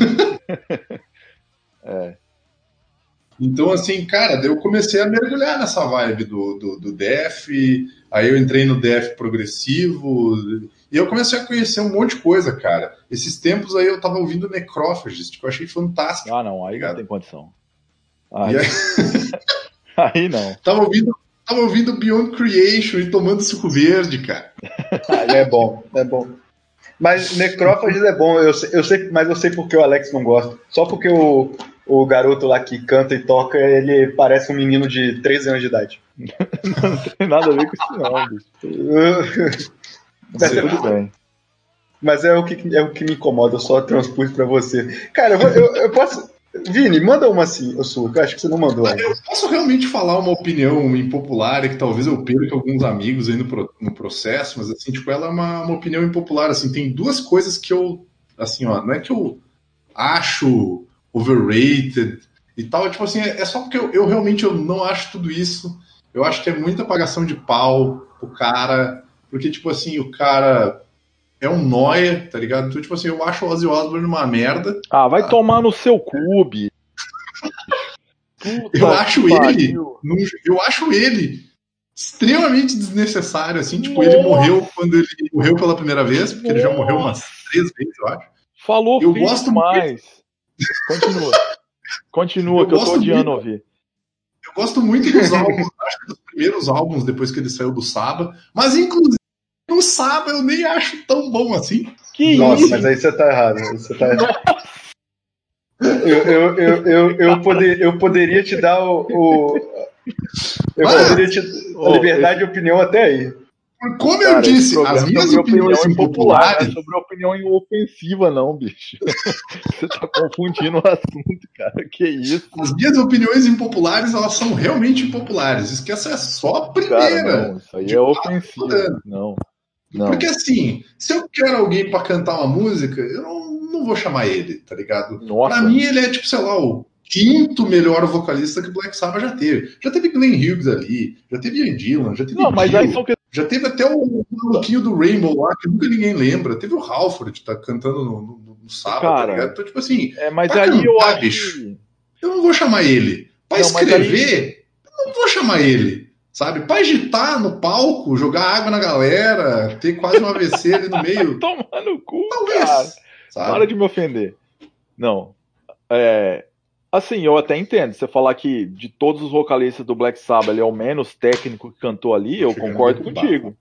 É. é. Então, assim, cara, eu comecei a mergulhar nessa vibe do, do, do Death, aí eu entrei no Death progressivo, e eu comecei a conhecer um monte de coisa, cara. Esses tempos aí eu tava ouvindo Necrófagos, que eu achei fantástico. Ah, não, aí ligado? Não tem condição. Aí, aí... aí não. Tava ouvindo, tava ouvindo Beyond Creation e tomando suco verde, cara. Aí é bom, é bom. Mas Necrófagos é bom, eu sei, eu sei, mas eu sei porque o Alex não gosta. Só porque o, o garoto lá que canta e toca, ele parece um menino de treze anos de idade. Não tem nada a ver com isso não, bicho. Mas, é, tudo bem. Mas é o, que, é o que me incomoda, eu só transpus pra você. Cara, eu, eu, eu posso... Vini, manda uma assim, eu sou, que eu acho que você não mandou ainda. Eu posso realmente falar uma opinião impopular, que talvez eu perca alguns amigos aí no, pro, no processo, mas assim, tipo, ela é uma, uma opinião impopular, assim, tem duas coisas que eu, assim, ó, não é que eu acho overrated e tal, tipo assim, é, é só porque eu, eu realmente eu não acho tudo isso, eu acho que é muita apagação de pau o cara, porque, tipo assim, o cara... É um nóia, tá ligado? Então, tipo assim, eu acho o Ozzy Osbourne uma merda. Ah, vai tá? tomar no seu clube. eu acho ele. Eu acho ele extremamente desnecessário, assim. Tipo, Nossa. Ele morreu quando ele morreu pela primeira vez, porque Nossa. Ele já morreu umas três vezes, eu acho. Falou eu gosto demais. Muito... Continua. Continua, eu que eu tô odiando muito... ouvir. Eu gosto muito dos álbuns, acho que dos primeiros álbuns depois que ele saiu do Saba, mas inclusive no Saba eu nem acho tão bom assim. Que Nossa, isso? Mas aí você tá errado. Você tá errado. eu, eu, eu, eu, eu, poder, eu poderia te dar o. o eu mas, poderia te a liberdade de opinião até aí. Como Cara, eu disse, as minhas opiniões impopulares. Não é sobre opinião ofensiva, não, bicho. Você tá confundindo o assunto, cara. Que isso? As minhas opiniões impopulares, elas são realmente impopulares. Isso que essa é só a primeira. Cara, não, isso aí é ofensivo. Não. Não. Porque assim, se eu quero alguém pra cantar uma música, eu não, não vou chamar ele, tá ligado? Nossa. Pra mim, ele é tipo, sei lá, o quinto melhor vocalista que o Black Sabbath já teve. Já teve Glenn Hughes ali, já teve Ian Gillan, já teve não, mas aí são que... já teve até o maluquinho do Rainbow lá, que nunca ninguém lembra. Teve o Halford, tá cantando no, no, no Sabbath, Cara, tá ligado? Então, tipo assim, é, mas pra aí cantar, eu acho bicho, eu não vou chamar ele. Pra não, escrever, aí... eu não vou chamar ele. Sabe? Pra agitar no palco, jogar água na galera, ter quase um A V C ali no meio. Tomar no cu, talvez. Cara. Sabe? Para de me ofender. Não. É... Assim, eu até entendo. Você falar que de todos os vocalistas do Black Sabbath, ele é o menos técnico que cantou ali, eu concordo contigo.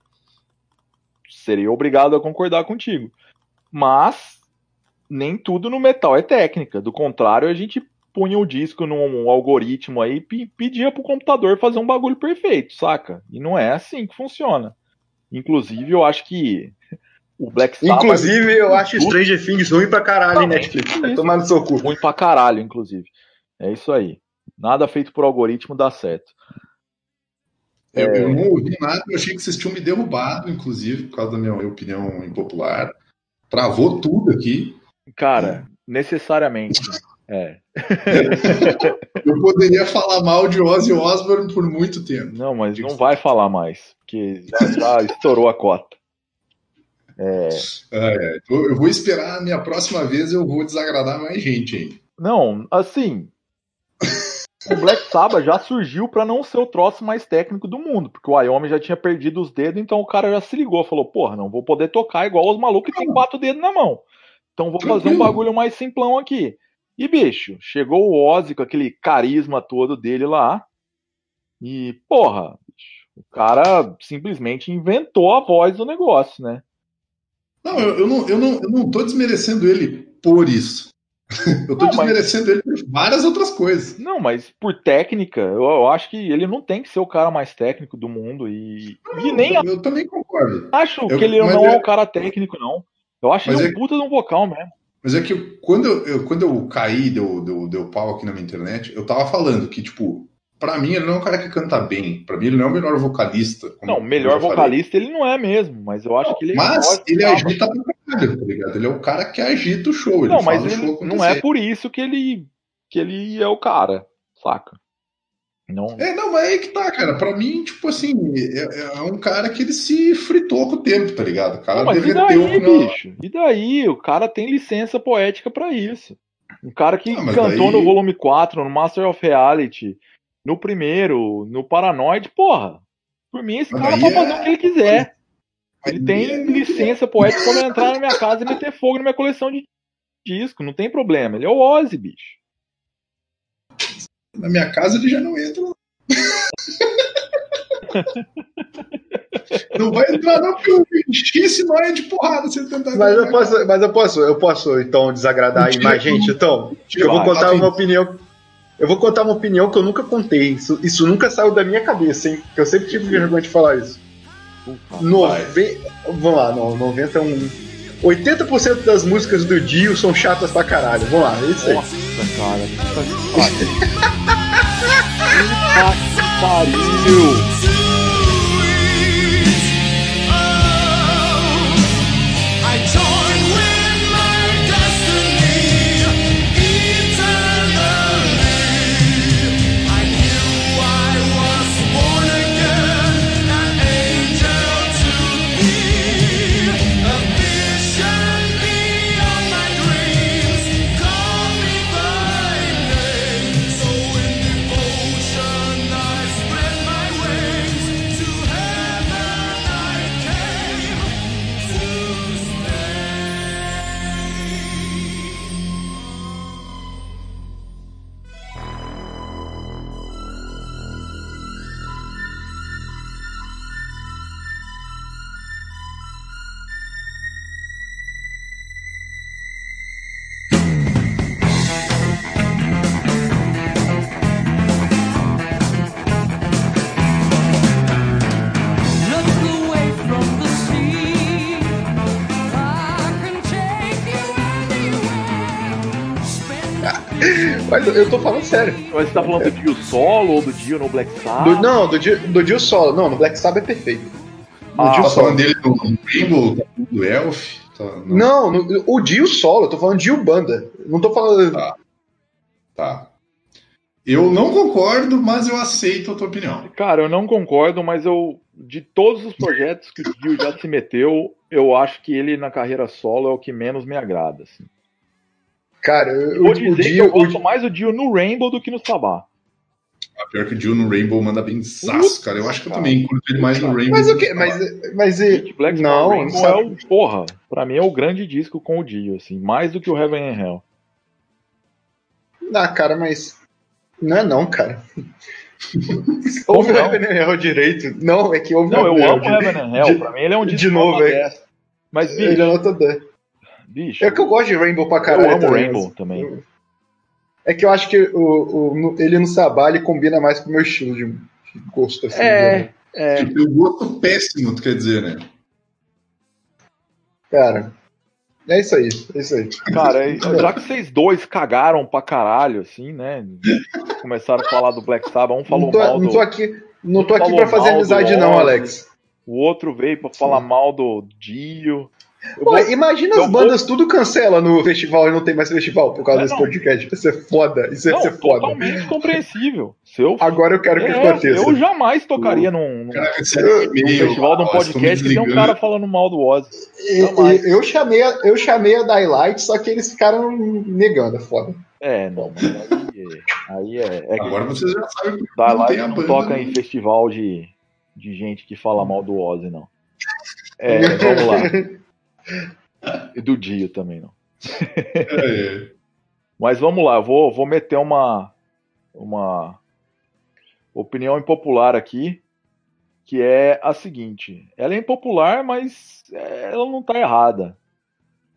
Seria obrigado a concordar contigo. Mas, nem tudo no metal é técnica. Do contrário, a gente punha o disco num algoritmo aí e pedia pro computador fazer um bagulho perfeito, saca? E não é assim que funciona. Inclusive, eu acho que o Black Sabbath... Inclusive, eu acho Stranger Things ruim pra caralho, hein, Netflix? Vai tomar no seu cu. Ruim pra caralho, inclusive. É isso aí. Nada feito por algoritmo dá certo. Eu, é... eu não ouvi nada, eu achei que vocês tinham me derrubado, inclusive, por causa da minha opinião impopular. Travou tudo aqui. Cara, necessariamente... É. Eu poderia falar mal de Ozzy Osbourne por muito tempo. Não, mas não vai falar mais, porque já, já estourou a cota. É... É, eu vou esperar a minha próxima vez, eu vou desagradar mais gente aí. Não, assim, o Black Sabbath já surgiu para não ser o troço mais técnico do mundo, porque o Wyoming já tinha perdido os dedos, então o cara já se ligou, falou, porra, não vou poder tocar igual os malucos que tem quatro dedos na mão. Então vou fazer um bagulho mais simplão aqui. E, bicho, chegou o Ozzy com aquele carisma todo dele lá. E, porra, bicho, o cara simplesmente inventou a voz do negócio, né? Não, eu, eu, não, eu, não, eu não tô desmerecendo ele por isso. Eu tô não, desmerecendo mas... ele por várias outras coisas. Não, mas por técnica, eu, eu acho que ele não tem que ser o cara mais técnico do mundo. E, Não, e nem eu, eu também concordo. acho eu, que ele não é, é um cara técnico, não. Eu acho ele um é, puta de um vocal mesmo. Mas é que quando eu, eu, quando eu caí, deu, deu, deu pau aqui na minha internet, eu tava falando que, tipo, pra mim ele não é um cara que canta bem. Pra mim ele não é o melhor vocalista. Como, Não, melhor vocalista ele não é mesmo, mas eu acho que ele Mas ele tava. agita pra caralho, tá ligado? Ele é o cara que agita o show, ele Não, faz mas o ele show acontecer. não é por isso que ele, que ele é o cara, saca? Não... É, não, mas é aí que tá, cara. Pra mim, tipo assim, é, é um cara que ele se fritou com o tempo, tá ligado? O cara não, mas derreteu. e daí, com a... bicho? E daí? O cara tem licença poética pra isso. Um cara que Ah, mas cantou daí- no volume quatro, no Master of Reality, no primeiro, no Paranoid, porra. Por mim, esse Mas cara daí pode fazer é- o que ele quiser. mas Ele daí tem é- licença poética pra entrar na minha casa e meter fogo na minha coleção de disco. Não tem problema. Ele é o Ozzy, bicho. Na minha casa ele já não entra. Não vai entrar, não, porque eu enchi esse nóia de porrada se ele tentar. Mas eu posso, mas eu posso, eu posso então desagradar aí mais gente, então. Eu vou contar uma opinião. Eu vou contar uma opinião que eu nunca contei. Isso, isso nunca saiu da minha cabeça, hein? Que eu sempre tive vergonha de falar isso. Nove... Vamos lá, não, noventa é um. oitenta por cento das músicas do Dio são chatas pra caralho. Vamos lá, é isso aí. Nossa, cara. Puta que pariu. Mas eu tô falando sério. Mas você tá falando do Dio solo ou do Dio no Black Sabbath? Do, não, do Dio, do Dio solo. Não, no Black Sabbath é perfeito. No ah, Dio tá falando dele do Rainbow, do Elf? Tá, não, não no, o Dio solo, eu tô falando Dio banda. Não tô falando... Tá. Tá. Eu não concordo, mas eu aceito a tua opinião. Cara, eu não concordo, mas eu... De todos os projetos que o Dio já se meteu, eu acho que ele na carreira solo é o que menos me agrada, assim. Cara, eu vou dizer o Dio, que eu gosto o... mais do Dio no Rainbow do que no Sabá. A pior que o Dio no Rainbow manda bem zaço, cara. Eu acho que eu cara, também curto ele mais no Rainbow. Mas o que? Mas, mas Black não, Rainbow é o, porra, pra mim é o grande disco com o Dio, assim, mais do que o Heaven and Hell. Ah, cara, mas não é não, cara. Ouve o Heaven and Hell direito. Não, é que ouve Não, o eu amo o Heaven and Hell, pra mim ele é um disco de novo, é. Mas, bicho, ele é nota dez. Bicho, é que eu gosto de Rainbow pra caralho. Eu amo também, Rainbow mas... também. É que eu acho que o, o, ele no Sabá ele combina mais com o meu estilo de, de gosto. Assim, é, é. O gosto péssimo, tu quer dizer, né? Cara, é isso aí. É isso aí. Cara, já que vocês dois cagaram pra caralho, assim, né? Começaram a falar do Black Sabbath, um falou não tô, mal do... Não tô aqui, não tô aqui pra fazer amizade não, Alex. O outro veio pra falar mal do Dio. Pô, vou... Imagina eu as bandas vou... tudo cancela no festival e não tem mais festival por causa é, desse não. podcast. Isso é foda. Isso é não, ser foda. Totalmente compreensível. Se eu... Agora eu quero é, que aconteça. Eu jamais tocaria num, num, Caraca, num festival de um podcast que tem um cara falando mal do Ozzy. Eu, eu, chamei a, eu chamei a Daylight, só que eles ficaram negando, é foda. É, não, mas aí, aí é, é. Agora vocês já sabem que Daylight não, não toca em festival de, de gente que fala mal do Ozzy, não. É, vamos lá. E do Dio também, não. É. Mas vamos lá, eu vou, vou meter uma, uma opinião impopular aqui, que é a seguinte. Ela é impopular, mas ela não tá errada.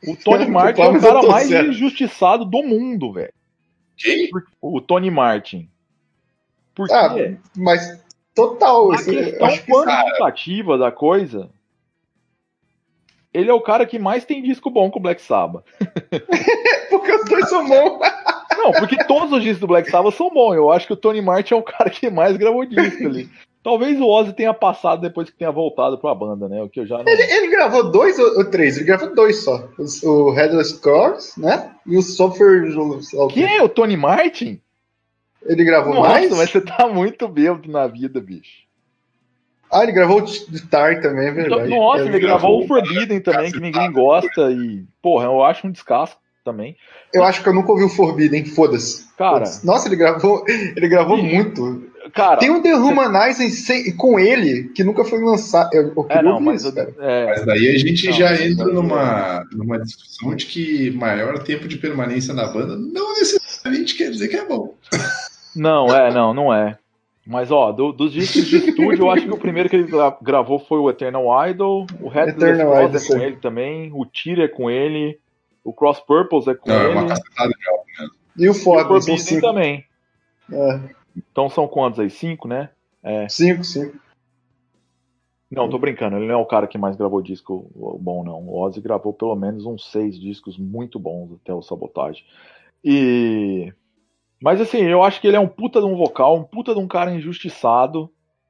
O Tony Martin é o cara mais certo. injustiçado do mundo, velho. Quem? O Tony Martin. Por quê? Ah, mas total. A questão quantitativa da coisa, ele é o cara que mais tem disco bom com o Black Sabbath. Porque os dois são bons. Não, porque todos os discos do Black Sabbath são bons. Eu acho que o Tony Martin é o cara que mais gravou disco ali. Talvez o Ozzy tenha passado depois que tenha voltado pra banda, né? O que eu já não... ele, ele gravou dois ou, ou três? Ele gravou dois só. O, o Headless Corpse, né? E o Suffer... Quem é o Tony Martin? Ele gravou Nossa, mais? Mas você tá muito bêbado na vida, bicho. Ah, ele gravou o Star também, é verdade. Nossa, ele, ele gravou o Forbidden também, que ninguém gosta. E, porra, eu acho um descasso também. Eu acho que eu nunca ouvi o Forbidden, foda-se. Cara... Foda-se. Nossa, ele gravou, ele gravou e... muito. Cara, tem um The Humanizing você... com ele, que nunca foi lançado. Eu, eu é, não, mas, isso, cara. É... mas daí a gente não, já entra numa, numa discussão de que maior tempo de permanência na banda não necessariamente quer dizer que é bom. Não, é, não, não é. Mas, ó, do, dos discos de estúdio, eu acho que o primeiro que ele gravou foi o Eternal Idol, o Headless Cross é com ele também, o Tyr é com ele, o Cross Purples é com não, ele. É uma cacetada de álbum mesmo. E o Forbidden são cinco também. É. Então são quantos aí? Cinco, né? É. Cinco, cinco. Não, tô brincando, ele não é o cara que mais gravou disco bom, não. O Ozzy gravou pelo menos uns seis discos muito bons até o Sabotage. E... Mas assim, eu acho que ele é um puta de um vocal, um puta de um cara injustiçado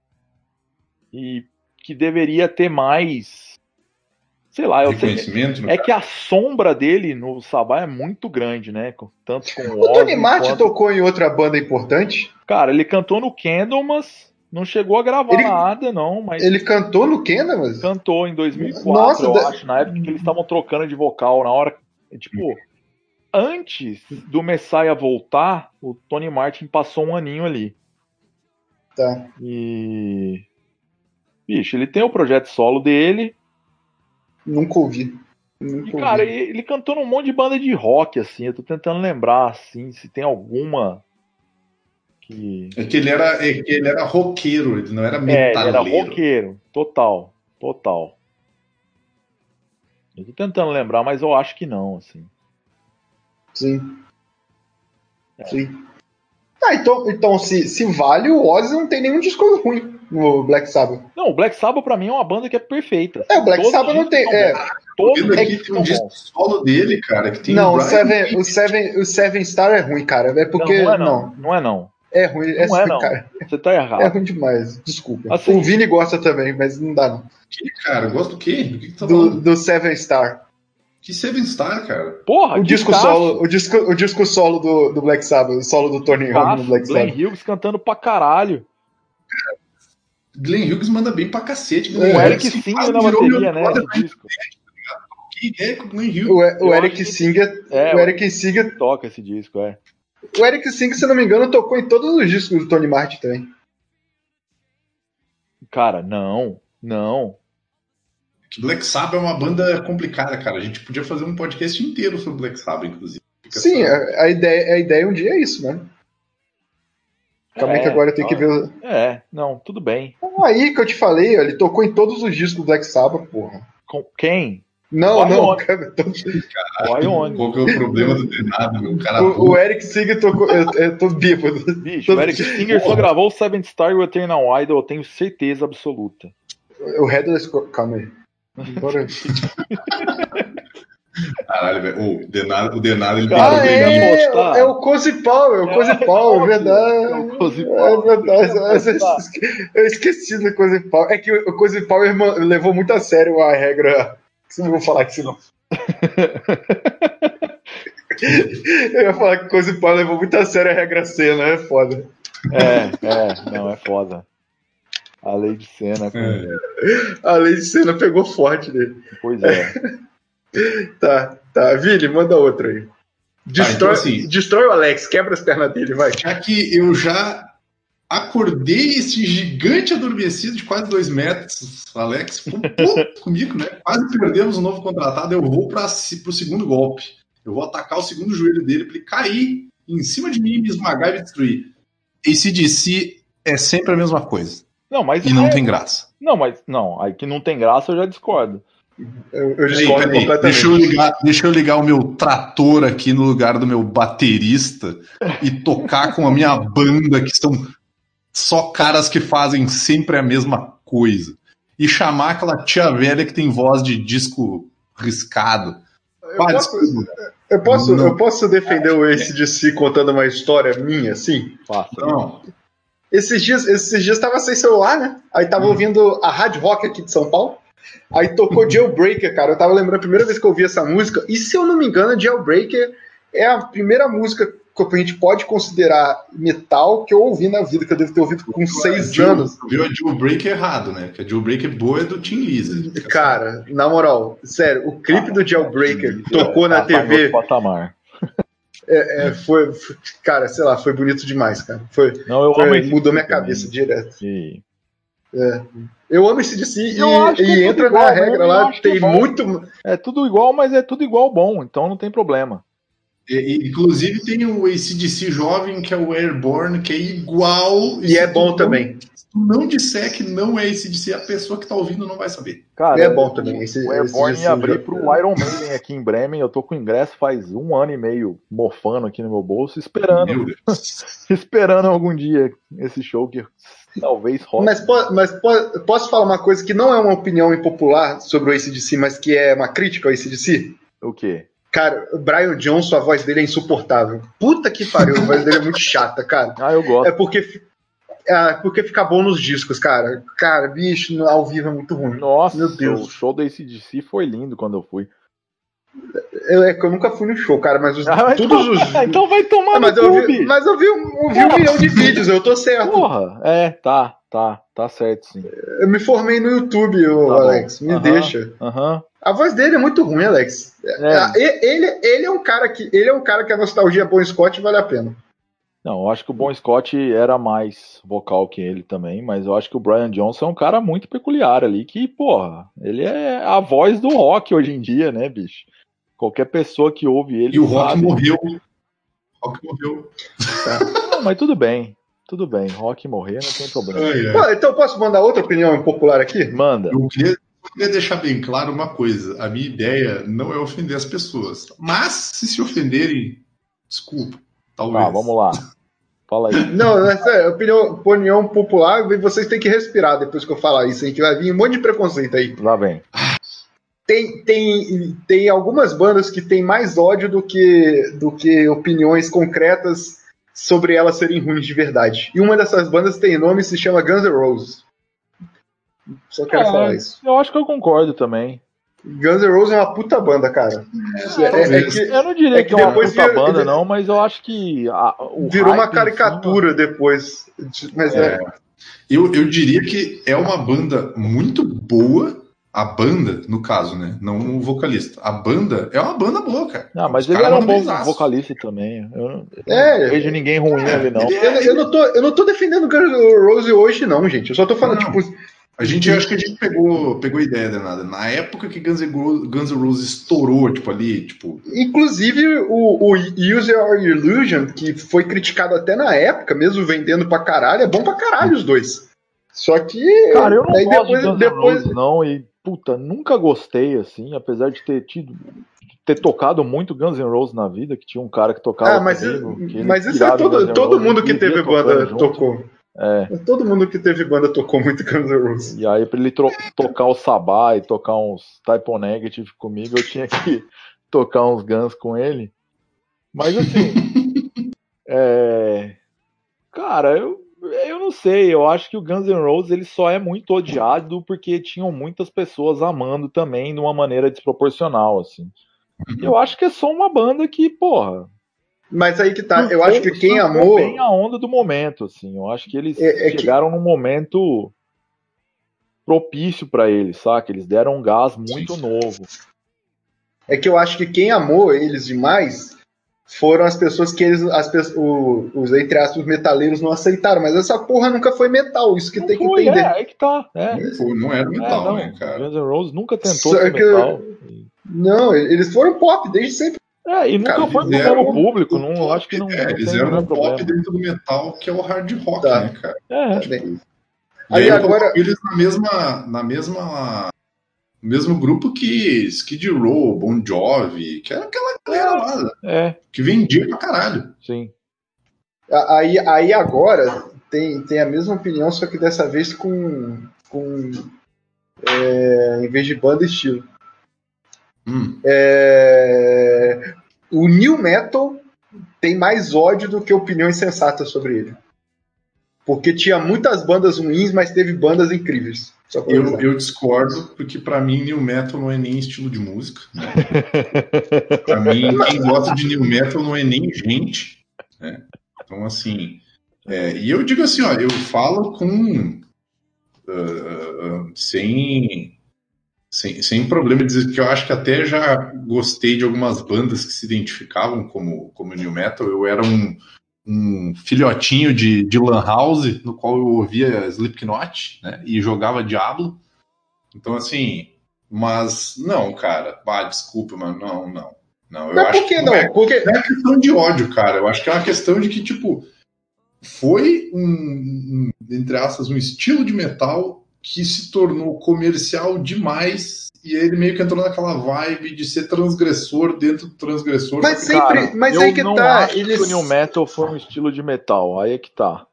e que deveria ter mais, sei lá, eu sei, é que a sombra dele no Sabá é muito grande, né? Tanto com o, o Tony Ozzy Martin quanto... tocou em outra banda importante? Cara, ele cantou no Candlemas, não chegou a gravar ele... nada, não, mas... Ele cantou no Candlemas? Cantou em dois mil e quatro, Nossa, eu da... acho, na época que eles estavam trocando de vocal, na hora, tipo... Antes do Messiah voltar, o Tony Martin passou um aninho ali. Tá. E... Bicho, ele tem o projeto solo dele. Nunca ouvi. Nunca e, cara, ouvi. ele cantou num monte de banda de rock, assim. Eu tô tentando lembrar, assim, se tem alguma... Que... É que ele era, é que ele era roqueiro, ele não era metaleiro. É, ele era roqueiro. Total. Total. Eu tô tentando lembrar, mas eu acho que não, assim. Sim. É. Sim. Ah, então, então se, se vale, o Ozzy não tem nenhum disco ruim no Black Sabbath. Não, o Black Sabbath pra mim é uma banda que é perfeita. É, o Black Sabbath não tem. É, todos aqui tem um disco solo dele, cara. Que tem não, o, o Seven, o, Seven, o Seven Star é ruim, cara. É porque. Não, não é não. Não, não, é, não. É ruim, é, não é, não. Cara. Você tá errado. É ruim demais, desculpa. Assim, o Vini gosta também, mas não dá, não. Que, cara, gosta do quê? Do, que que tá do, do Seven Star. Que Seven Star, cara? Porra, o disco solo, o disco, o disco solo do, do Black Sabbath, o solo do Tony Iommi no Black Sabbath. Glenn Hughes cantando pra caralho. Cara, Glenn Hughes manda bem pra cacete. O é, Eric Singer na bateria, né? Disco. Que ideia com o Glenn Hughes. O, o Eric Singer, é, o Eric Singer toca esse disco, é. O Eric Singer, se não me engano, tocou em todos os discos do Tony Martin também. Cara, não, não. Black Sabbath é uma banda complicada, cara. A gente podia fazer um podcast inteiro sobre Black Sabbath, inclusive. Fica Sim, a, a, ideia, a ideia um dia é isso, né? Também é, que agora tem que ver. É, não, tudo bem. Aí que eu te falei, ele tocou em todos os discos do Black Sabbath, porra. Com quem? Não, Vai não, onde? cara. Tô... Vai onde? Qual que é o problema do Denado, meu? Cara o, o Eric Singer tocou. Eu, eu tô bêbado. Bicho, tô... o Eric Singer só gravou o Seven Star e o Eternal Idol, eu tenho certeza absoluta. O Headless. Calma aí. Bora. Caralho, velho. O Denado, o Denado ele ah, parou é, é, é o Cozy Power, é o Cozy Power, é verdade. É, o Cozy Power, é verdade. Eu esqueci do Cozy Power. É que o Cozy Power levou muito a sério a regra. Vocês não vão falar que senão. Eu ia falar que o Cozy Power levou muito a sério a regra C, né? É foda. É, é, não, é foda. A lei de cena. É. A lei de cena pegou forte dele. Pois é. Tá, tá. Vini, manda outra aí. Destrói, ah, então, assim, destrói o Alex, quebra as pernas dele, vai. Já que eu já acordei esse gigante adormecido de quase dois metros, Alex, ficou um pouco comigo, né? Quase perdemos o novo contratado, eu vou para o segundo golpe. Eu vou atacar o segundo joelho dele para ele cair em cima de mim, me esmagar e me destruir. A C D C é sempre a mesma coisa. Não, mas e não é... tem graça. Não, mas não, aí que não tem graça eu já discordo. Eu, eu discordo peraí, completamente. Deixa eu, ligar, deixa eu ligar o meu trator aqui no lugar do meu baterista e tocar com a minha banda, que são só caras que fazem sempre a mesma coisa. E chamar aquela tia velha que tem voz de disco riscado. Eu posso, eu posso, eu posso defender o A C D C contando uma história minha, assim? Não. Esses dias, esses dias tava sem celular, né? Aí tava hum. ouvindo a Hard Rock aqui de São Paulo. Aí tocou Jailbreaker, cara. Eu tava lembrando a primeira vez que eu ouvi essa música. E se eu não me engano, Jailbreaker é a primeira música que a gente pode considerar metal que eu ouvi na vida, que eu devo ter ouvido com seis anos. Viu a Jailbreaker errado, né? Que a Jailbreaker boa é do Tim Lizzy. Cara, na moral, sério, o clipe do Jailbreaker tocou na T V. Patamar. É, é, foi, foi, cara, sei lá, foi bonito demais, cara. Foi, não, eu foi, amo mudou minha cabeça direto. E... É. Eu amo esse D C e, e é entra igual, na regra lá, tem é muito. É tudo igual, mas é tudo igual bom, então não tem problema. E, inclusive tem o A C D C jovem, que é o Airborne, que é igual. E é bom também. Se tu não disser que não é A C D C, a pessoa que tá ouvindo não vai saber. Cara, é bom também. Esse, o Airborne ia abrir pro Iron Maiden aqui em Bremen. Eu tô com o ingresso faz um ano e meio mofando aqui no meu bolso, esperando. esperando algum dia esse show que talvez role. Mas, mas posso falar uma coisa que não é uma opinião impopular sobre o A C D C, mas que é uma crítica ao A C D C? O quê? Cara, o Brian Johnson, a voz dele é insuportável. Puta que pariu, a voz dele é muito chata, cara. Ah, eu gosto. É porque, é porque fica bom nos discos, cara. Cara, bicho, ao vivo é muito ruim. Nossa, meu Deus. O show do A C D C foi lindo quando eu fui. Eu, é que eu nunca fui no show, cara, mas os, ah, todos então, os. Então vai tomar é, mas no eu clube. vi, Mas eu vi, eu vi um milhão de vídeos, eu tô certo. Porra, é, tá, tá, tá certo, sim. Eu me formei no YouTube, ô, tá Alex, me uhum, deixa. Aham. Uhum. A voz dele é muito ruim, Alex. É. Ele, ele, é um cara que, ele é um cara que a nostalgia Bon Scott vale a pena. Não, eu acho que o Bon Scott era mais vocal que ele também, mas eu acho que o Brian Johnson é um cara muito peculiar ali, que, porra, ele é a voz do rock hoje em dia, né, bicho? Qualquer pessoa que ouve ele. E o rock morreu. O rock morreu. Não, mas tudo bem. Tudo bem. Rock morrer não tem problema. Ai, ai. Pô, então eu posso mandar outra opinião popular aqui? Manda. Eu queria, eu queria deixar bem claro uma coisa. A minha ideia não é ofender as pessoas. Mas, se se ofenderem, desculpa. Talvez. Tá, vamos lá. Fala aí. Não, essa é opinião, opinião popular, e vocês têm que respirar depois que eu falar isso, hein, que vai vir um monte de preconceito aí. Lá vem. Tem, tem, tem algumas bandas que têm mais ódio do que, do que opiniões concretas sobre elas serem ruins de verdade. E uma dessas bandas tem nome e se chama Guns N' Roses. Só quero é, falar isso. Eu acho que eu concordo também. Guns N' Roses é uma puta banda, cara. É, é, é que, eu não diria é que, que é uma puta vira, banda, não, mas eu acho que... A, o virou uma caricatura cima... depois. Mas é. É. Eu, eu diria que é uma banda muito boa. A banda, no caso, né? Não o vocalista. A banda é uma banda boa, cara. Ah, mas ele era um bom vocalista também. Eu não, é, não vejo ninguém ruim é, ali, não. Eu, eu, não tô, eu não tô defendendo o Guns N' Roses hoje, não, gente. Eu só tô falando, não. tipo... A gente, eu acho que a gente pegou, pegou a ideia danada. Na época que Guns N' Roses estourou, tipo, ali, tipo... Inclusive, o, o Use Your Illusion, que foi criticado até na época, mesmo vendendo pra caralho, é bom pra caralho os dois. Só que... Cara, eu não aí gosto depois, de Guns depois... Roses, não, e, puta, nunca gostei, assim, apesar de ter tido... ter tocado muito Guns N' Roses na vida, que tinha um cara que tocava ah, mas, comigo, que mas isso é todo, todo mundo que teve banda tocou. É. Todo mundo que teve banda tocou muito Guns N' Roses. E aí, pra ele tocar o Sabá e tocar uns Type O Negative comigo, eu tinha que tocar uns Guns com ele. Mas assim, é... cara, eu, eu não sei, eu acho que o Guns N' Roses ele só é muito odiado porque tinham muitas pessoas amando também de uma maneira desproporcional, assim. Eu acho que é só uma banda que, porra... Mas aí que tá, eu acho que quem amou... bem a onda do momento, assim, eu acho que eles é, é chegaram que... num momento propício pra eles, saca? Eles deram um gás muito novo. É que eu acho que quem amou eles demais foram as pessoas que eles, as, os, os, entre aspas, metaleiros não aceitaram, mas essa porra nunca foi metal, isso que não tem foi, que entender. É, aí que tá. É. Não, não era metal, é, não. né, cara? Guns N' Roses nunca tentou Só ser que... metal. Não, eles foram pop desde sempre. É, e nunca cara, foi pro um público, não, pop, acho que não. É, não eles eram um pop dentro do metal, que é o hard rock, tá. né, cara? É. Tipo, aí agora. Eles na mesma, na mesma O mesmo grupo que Skid Row, Bon Jovi, que era aquela galera lá, é. que vendia pra caralho. Sim. Aí, aí agora tem, tem a mesma opinião, só que dessa vez com, com é, em vez de banda, estilo. Hum. É, o New Metal tem mais ódio do que opiniões sensatas sobre ele. Porque tinha muitas bandas ruins, mas teve bandas incríveis. Eu, eu discordo, porque pra mim New Metal não é nem estilo de música. Né? Pra mim, quem gosta de New Metal não é nem gente. Né? Então, assim... É, e eu digo assim, ó, eu falo com... Uh, uh, sem, sem, sem problema de dizer que eu acho que até já gostei de algumas bandas que se identificavam como, como New Metal. Eu era um... um filhotinho de, de Lan House, no qual eu ouvia Slipknot, né, e jogava Diablo. Então, assim, mas não, cara, ah, desculpa, mas não, não. Não, eu mas acho por que que não? não é, Porque... não é questão de ódio, cara. Eu acho que é uma questão de que, tipo, foi um, um entre aspas, um estilo de metal que se tornou comercial demais. E ele meio que entrou naquela vibe de ser transgressor dentro do transgressor. Mas sempre, cara, mas eu aí que não tá. acho Eles... que o New Metal foi um estilo de metal. Aí é que tá.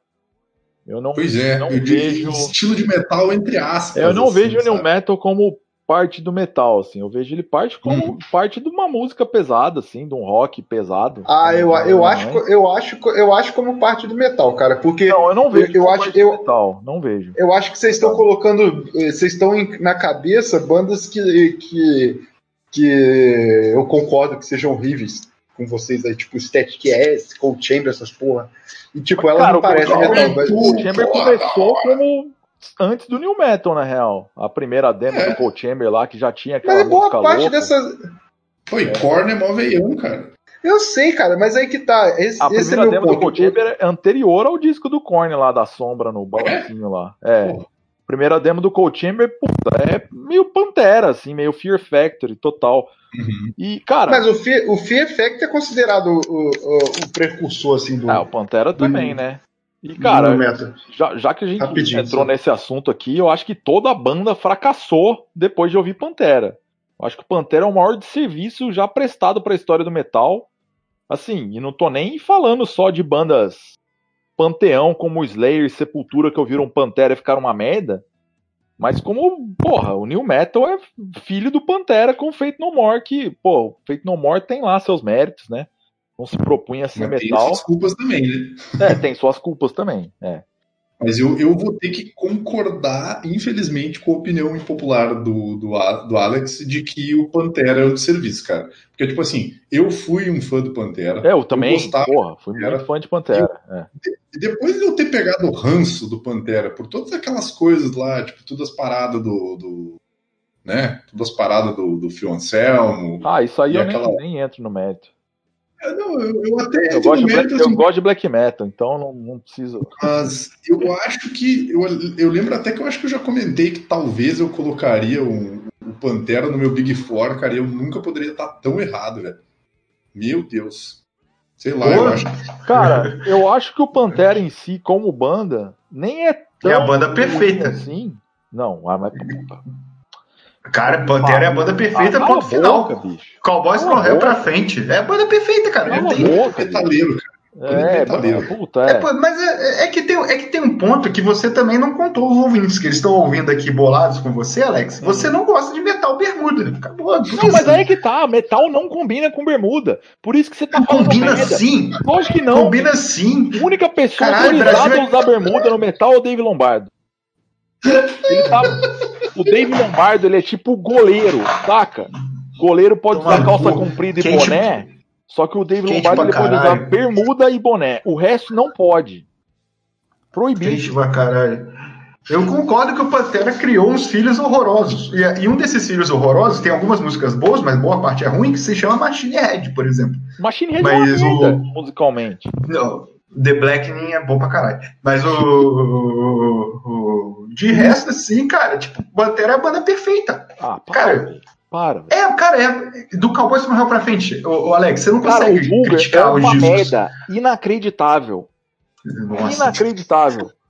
Eu não, pois é, não eu vejo digo estilo de metal entre aspas. Eu não assim, vejo o New sabe? Metal como parte do metal, assim. Eu vejo ele parte como Hum. parte de uma música pesada, assim, de um rock pesado. Ah, eu, eu, acho, mãe. eu, acho, eu acho como parte do metal, cara. Porque Não, eu não vejo eu, eu como acho, parte eu, do metal. Não vejo. Eu acho que vocês estão colocando. Vocês estão na cabeça bandas que, que, que eu concordo que sejam horríveis com vocês aí, tipo Static X, Cold Chamber, essas porra. E tipo, elas Cara, não parecem o metal. Mas... Cold Chamber começou como antes do New Metal, na real. A primeira demo É. do Cold Chamber lá, que já tinha aquela Mas boa música parte louca. dessas. Pô, e Korn é mó veião, cara. Eu sei, cara, mas aí que tá. Esse, A esse primeira é meu demo ponto. do Cold Chamber é anterior ao disco do Korn lá, da Sombra, no balancinho lá. É. Porra. Primeira demo do Cold Chamber, puta, é meio Pantera, assim, meio Fear Factory, total. Uhum. E, cara... Mas o Fear, o Fear Effect é considerado o, o, o precursor, assim, do... Ah, o Pantera do, também, né? E, cara, metal. já, já que a gente Rapidinho, entrou só. nesse assunto aqui, eu acho que toda a banda fracassou depois de ouvir Pantera. Eu acho que o Pantera é o maior serviço já prestado para a história do metal. Assim, e não tô nem falando só de bandas panteão como Slayer e Sepultura que ouviram Pantera e ficaram uma merda, mas como, porra, o New Metal é filho do Pantera com o Faith No More, que, pô, o Faith No More tem lá seus méritos, né? Não se propunha a ser Mas tem metal. suas culpas também, né? É, tem suas culpas também, é. Mas eu, eu vou ter que concordar, infelizmente, com a opinião impopular do, do, do Alex de que o Pantera é um serviço, cara. Porque, tipo assim, eu fui um fã do Pantera. É, eu também, eu gostava porra, fui muito Pantera, fã de Pantera. E é. depois de eu ter pegado o ranço do Pantera, por todas aquelas coisas lá, tipo, todas as paradas do... do né? Todas as paradas do, do Fio Anselmo. Ah, isso aí eu aquela... nem, nem entro no mérito. É, não, eu, eu até Eu gosto, de mérito, black, assim, eu gosto de black metal, então não, não preciso. Mas eu acho que. Eu, eu lembro até que eu acho que eu já comentei que talvez eu colocaria o, o Pantera no meu Big Four, cara, e eu nunca poderia estar tão errado, velho. Meu Deus. Sei lá, Pô, eu acho. Cara, eu acho que o Pantera em si, como banda, nem é tão. É a banda perfeita. Assim. Não, ah, mas. Cara, Pantera é a banda perfeita, Ah, ponto final. boca, bicho. Cowboys Cala no a réu boca. pra frente. É a banda perfeita, cara. Cala Não a tem... boca, Metaleiro, cara. É, Metaleiro. puta, É, é. pô, mas é, é que tem, é que tem um ponto que você também não contou os ouvintes, que eles estão ouvindo aqui bolados com você, Alex. Você não gosta de metal bermuda. Acabou. Não, mas aí é que tá, metal não combina com bermuda. Por isso que você tá falando Combina merda. sim. Lógico que não. Combina sim. A única pessoa Caralho, autorizada Brasil é- a usar bermuda no metal é o Dave Lombardo. Ele tá... O Dave Lombardo, ele é tipo goleiro, saca? Goleiro pode Toma usar calça cu. comprida e Quente- boné, só que o Dave quente Lombardo pra ele pode usar caralho. bermuda e boné. O resto não pode. Proibido. Triste pra caralho. Eu concordo que o Pantera criou uns filhos horrorosos. E, e um desses filhos horrorosos tem algumas músicas boas, mas boa parte é ruim, que se chama Machine Head, por exemplo. Machine Head Mas é uma merda, o- musicalmente. Não, The Blackening é bom pra caralho. Mas o, o, o- de resto, assim, cara, tipo, Pantera é a banda perfeita. Ah, para, Cara, velho. Para, velho. É, cara, é do Cowboys no Réu pra frente. O, o Alex, você não Cara, consegue o Bulger é criticar os uma discos. merda inacreditável. Nossa. Inacreditável.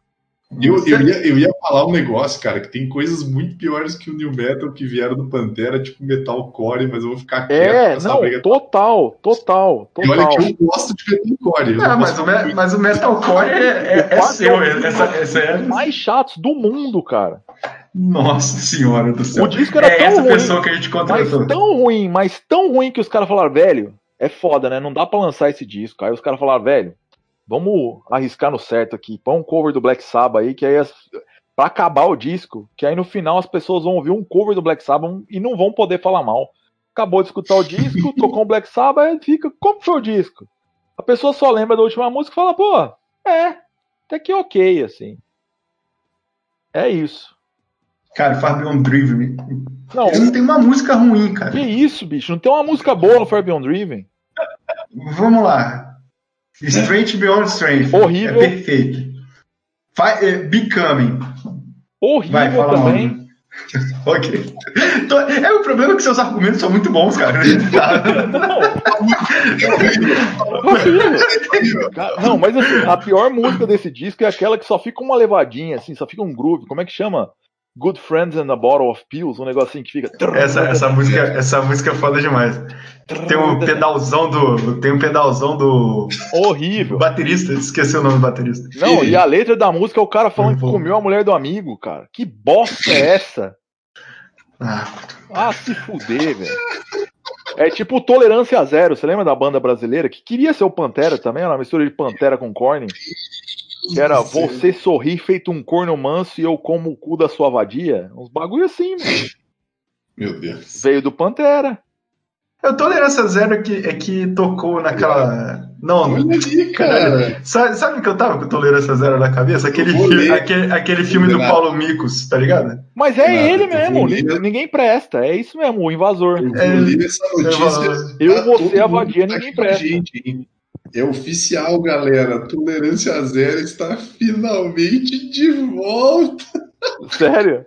Eu, eu, ia, eu ia falar um negócio, cara, que tem coisas muito piores que o New Metal que vieram do Pantera, tipo metalcore, mas eu vou ficar quieto. É, não, total, total, total. E olha que eu gosto de metalcore. Não, mas o, me, mas o metalcore é, é, é seu, essa, essa é os mais chatos do mundo, cara. Nossa senhora do céu. O disco era é tão essa ruim, pessoa que a gente contratou. Mas tão ruim, mas tão ruim que os caras falaram, velho, é foda, né? Não dá pra lançar esse disco. Aí os caras falaram, velho, vamos arriscar no certo aqui. Põe um cover do Black Sabbath aí, que aí as... pra acabar o disco, que aí no final as pessoas vão ouvir um cover do Black Sabbath e não vão poder falar mal. Acabou de escutar o disco, tocou um Black Sabbath e fica, como foi o disco? A pessoa só lembra da última música e fala, pô, é, até que ok, assim. É isso. Cara, Far Beyond Driven. Não, ele não tem uma música ruim, cara. Que isso, bicho? Não tem uma música boa no Far Beyond Driven? Vamos lá. Strange Beyond Strange. Horrível. É perfeito. Vai, é, Becoming. Horrível Vai, fala também. Ok. É o problema que seus argumentos são muito bons, cara. Não. Não, mas assim, a pior música desse disco é aquela que só fica uma levadinha, assim, só fica um groove. Como é que chama? Good Friends and a Bottle of Pills, um negocinho que fica. Essa, essa, música, essa música é foda demais. Tem um pedalzão do. Tem um pedalzão do. Horrível. Do baterista, esqueci o nome do baterista. Não, e a letra da música é o cara falando que comeu a mulher do amigo, cara. Que bosta é essa? Ah, ah se fuder, velho. É tipo Tolerância Zero, você lembra da banda brasileira? Que queria ser o Pantera também, era uma mistura de Pantera com Korn. Que era você sorrir feito um corno manso e eu como o cu da sua vadia. Uns bagulho assim, mano. Meu Deus. Veio do Pantera. Eu Tolerância Zero é que, é que tocou naquela. Não, aí, cara. Sabe, sabe que eu tava com Tolerância Zero na cabeça? Aquele, fi... aquele, aquele filme do Paulo Micos, tá ligado? Mas é Nada, ele mesmo, ler... ninguém presta. É isso mesmo, o invasor. Eu vou é... ler essa notícia. Eu, você, a vadia, ninguém presta. Gente, é oficial, galera. Tolerância Zero está finalmente de volta. Sério?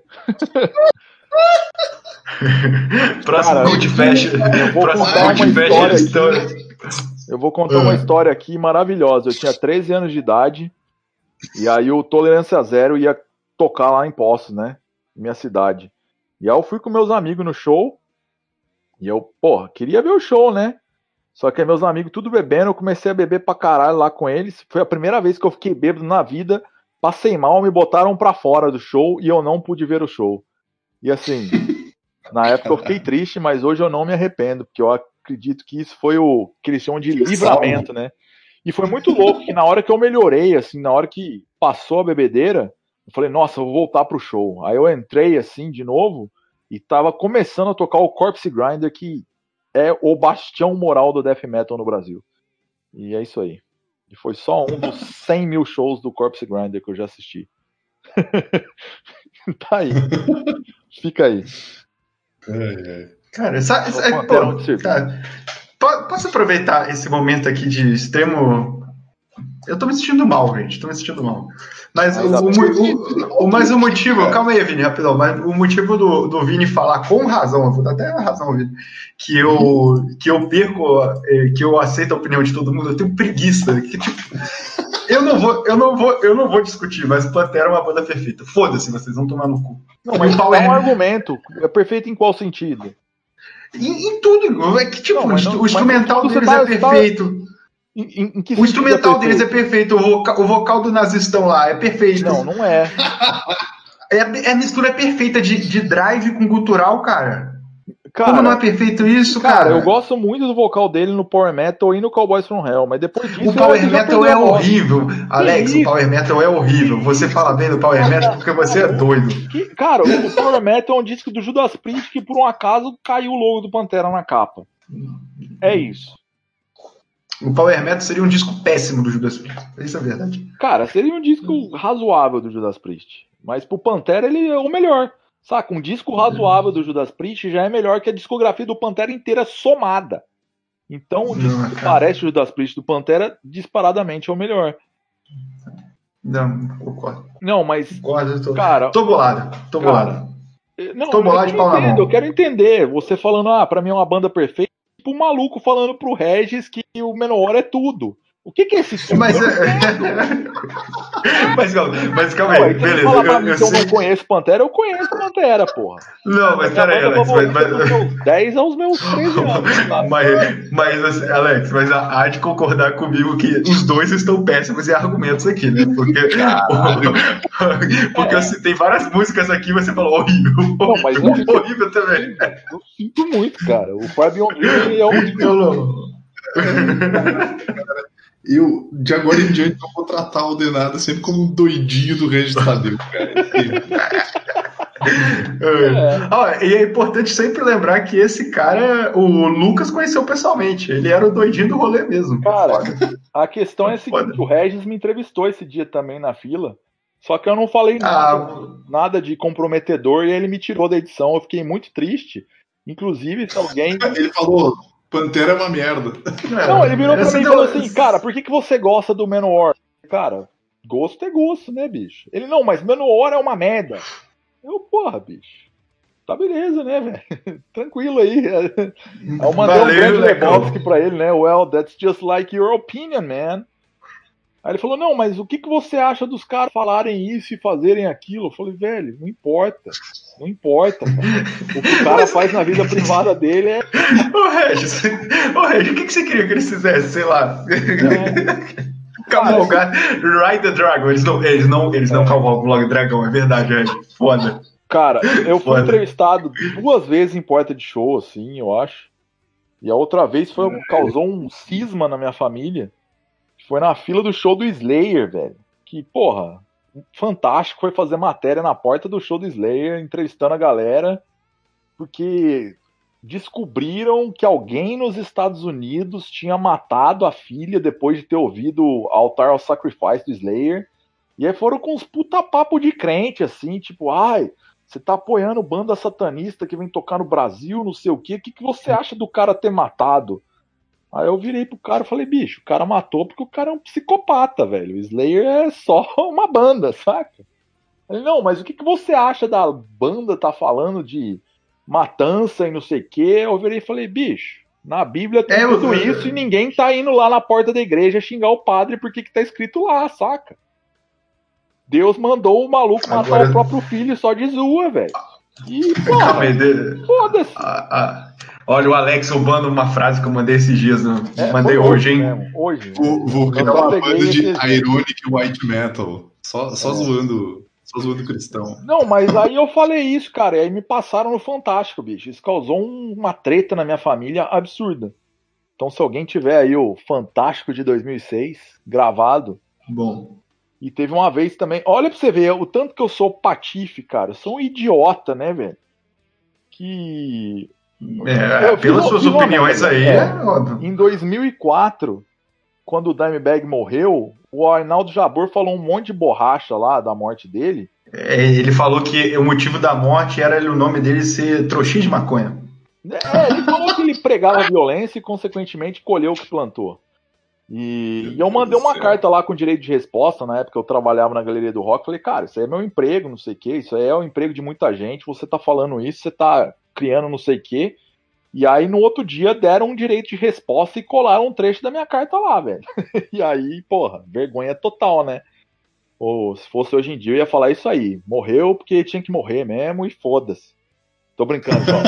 Próximo Gold Fest. Eu vou contar uma história aqui. Eu vou contar uma história aqui maravilhosa. Eu tinha treze anos de idade e aí o Tolerância Zero ia tocar lá em Poços, né? Minha cidade. E aí eu fui com meus amigos no show e eu, porra, queria ver o show, né? Só que meus amigos tudo bebendo, eu comecei a beber pra caralho lá com eles. Foi a primeira vez que eu fiquei bêbado na vida. Passei mal, me botaram pra fora do show e eu não pude ver o show. E assim, na época eu fiquei triste, mas hoje eu não me arrependo, porque eu acredito que isso foi o que eles chamam de livramento, né? E foi muito louco que na hora que eu melhorei, assim, na hora que passou a bebedeira, eu falei, nossa, eu vou voltar pro show. Aí eu entrei assim de novo e tava começando a tocar o Corpse Grinder, que é o bastião moral do death metal no Brasil. E é isso aí. E foi só um dos cem mil shows do Corpse Grinder que eu já assisti. Tá aí. Fica aí. É, é. Cara, sabe, sabe, pô, tá, posso aproveitar esse momento aqui de extremo. Eu tô me sentindo mal, gente. Tô me sentindo mal. Mas, mas o, o, o, mas o motivo. Calma aí, Vini, rapidão. Mas o motivo do, do Vini falar com razão, eu vou dar até a razão, Vini, que eu, que eu perco, que eu aceito a opinião de todo mundo, eu tenho preguiça. Que, tipo, eu não vou, eu não vou, eu não vou discutir, mas o Pantera é uma banda perfeita. Foda-se, vocês vão tomar no cu. Não, mas qual é um argumento? É perfeito em qual sentido? Em, em tudo. É que, tipo, não, não, o instrumental deles tá, é perfeito. Tá... Em, em o instrumental é deles é perfeito, o vocal, o vocal do Nazistão lá é perfeito. Não, não é. É, é a mistura perfeita de, de drive com gutural, cara. cara. Como não é perfeito isso, cara? Cara, eu gosto muito do vocal dele no Power Metal e no Cowboys from Hell, mas depois disso... O Power Metal é horrível. Alex, o Power Metal é horrível. Você fala bem do Power Metal porque você é doido. Que, cara, o Power Metal é um disco do Judas Priest que por um acaso caiu o logo do Pantera na capa. É isso. O Power Metal seria um disco péssimo do Judas Priest. Isso é verdade. Cara, seria um disco razoável do Judas Priest. Mas pro Pantera ele é o melhor. Saca? Um disco razoável do Judas Priest já é melhor que a discografia do Pantera inteira somada. Então o disco que parece o Judas Priest do Pantera disparadamente é o melhor. Não, concordo. Não, mas... Concordo, tô... Cara... Tô bolado. Tô cara, bolado. Não, tô bolado de pau na mão. Eu quero entender. Você falando, ah, pra mim é uma banda perfeita. Tipo um maluco falando pro Regis que o Menor é tudo. O que, que é esse tipo? Mas, mas, calma, mas calma aí, beleza. Fala pra eu, mim eu que eu sei... não conheço Pantera, eu conheço Pantera, porra. Não, mas peraí, Alex. Mas, mas... Dos meus dez aos meus treze anos. Sabe? Mas, mas, Alex, mas há de concordar comigo que os dois estão péssimos em argumentos aqui, né? Porque, porque é. eu citei várias músicas aqui e você falou horrível. Não, mas horrível, eu, horrível também. Eu sinto muito, cara. O Far Beyond Dreaming é horrível. Eu não. Eu, de agora em diante, eu vou tratar o Denada sempre como um doidinho do Regis Tadeu, cara. É. Ah, e é importante sempre lembrar que esse cara, o Lucas conheceu pessoalmente. Ele era o doidinho do rolê mesmo. Cara, a questão é a seguinte: o Regis me entrevistou esse dia também na fila. Só que eu não falei nada, ah, nada de comprometedor e ele me tirou da edição. Eu fiquei muito triste. Inclusive, se alguém. Ele falou. Pantera é uma merda. Não, ele virou pra mim e falou assim, cara, por que, que você gosta do Manowar? Cara, gosto é gosto, né, bicho? Ele, não, mas Manowar é uma merda. Eu, porra, bicho. Tá beleza, né, velho? Tranquilo aí. Eu mandei Valeu, um grande Lebowski pra ele, né? Well, that's just like your opinion, man. Aí ele falou, não, mas o que, que você acha dos caras falarem isso e fazerem aquilo? Eu falei, velho, não importa. Não importa, cara. O que o cara mas... faz na vida privada dele é... Ô, Regis, ô, Regis, o que, que você queria que eles fizessem? Sei lá. É. Cavalgar, Ride the Dragon. Eles não, eles não, eles não é. cavalgam logo o dragão, é verdade, Regis. Foda. Cara, eu fui Foda. entrevistado duas vezes em porta de show, assim, eu acho. E a outra vez foi, causou um cisma na minha família. Foi na fila do show do Slayer, velho. Que, porra, fantástico foi fazer matéria na porta do show do Slayer, entrevistando a galera, porque descobriram que alguém nos Estados Unidos tinha matado a filha depois de ter ouvido o Altar of Sacrifice do Slayer. E aí foram com uns puta papo de crente, assim, tipo, ai, você tá apoiando banda satanista que vem tocar no Brasil, não sei o quê. O que, que você acha do cara ter matado? Aí eu virei pro cara e falei, bicho, o cara matou porque o cara é um psicopata, velho. O Slayer é só uma banda, saca? Ele, não, mas o que, que você acha da banda tá falando de matança e não sei o quê? Eu virei e falei, bicho, na Bíblia tem é, tudo eu... isso e ninguém tá indo lá na porta da igreja xingar o padre porque que tá escrito lá, saca? Deus mandou o maluco matar Agora... o próprio filho só de zoa, velho. E, pô, foda-se. Ah, ah. Olha o Alex roubando uma frase que eu mandei esses dias. Né? É, mandei hoje, hein? Mesmo, hoje. Vou, vou criar uma banda de Ironic White Metal. Só, só é. zoando. Só zoando cristão. Não, mas aí eu falei isso, cara. E aí me passaram no Fantástico, bicho. Isso causou um, uma treta na minha família absurda. Então, se alguém tiver aí o Fantástico de dois mil e seis gravado. Bom. E teve uma vez também. Olha pra você ver o tanto que eu sou patife, cara. Eu sou um idiota, né, velho? Que. É, pelas suas opiniões merda, aí, é, é óbvio. Em dois mil e quatro, quando o Dimebag morreu, o Arnaldo Jabor falou um monte de borracha lá da morte dele. É, ele falou que o motivo da morte era o nome dele ser trouxinha de maconha. É, ele falou que ele pregava violência e, consequentemente, colheu o que plantou. E, e eu mandei uma carta lá com direito de resposta, na época eu trabalhava na Galeria do Rock, falei, cara, isso aí é meu emprego, não sei o que, isso aí é o emprego de muita gente, você tá falando isso, você tá criando não sei o que. E aí no outro dia deram um direito de resposta e colaram um trecho da minha carta lá, velho. E aí, porra, vergonha total, né? Ou se fosse hoje em dia eu ia falar isso aí, morreu porque tinha que morrer mesmo e foda-se. Tô brincando, só.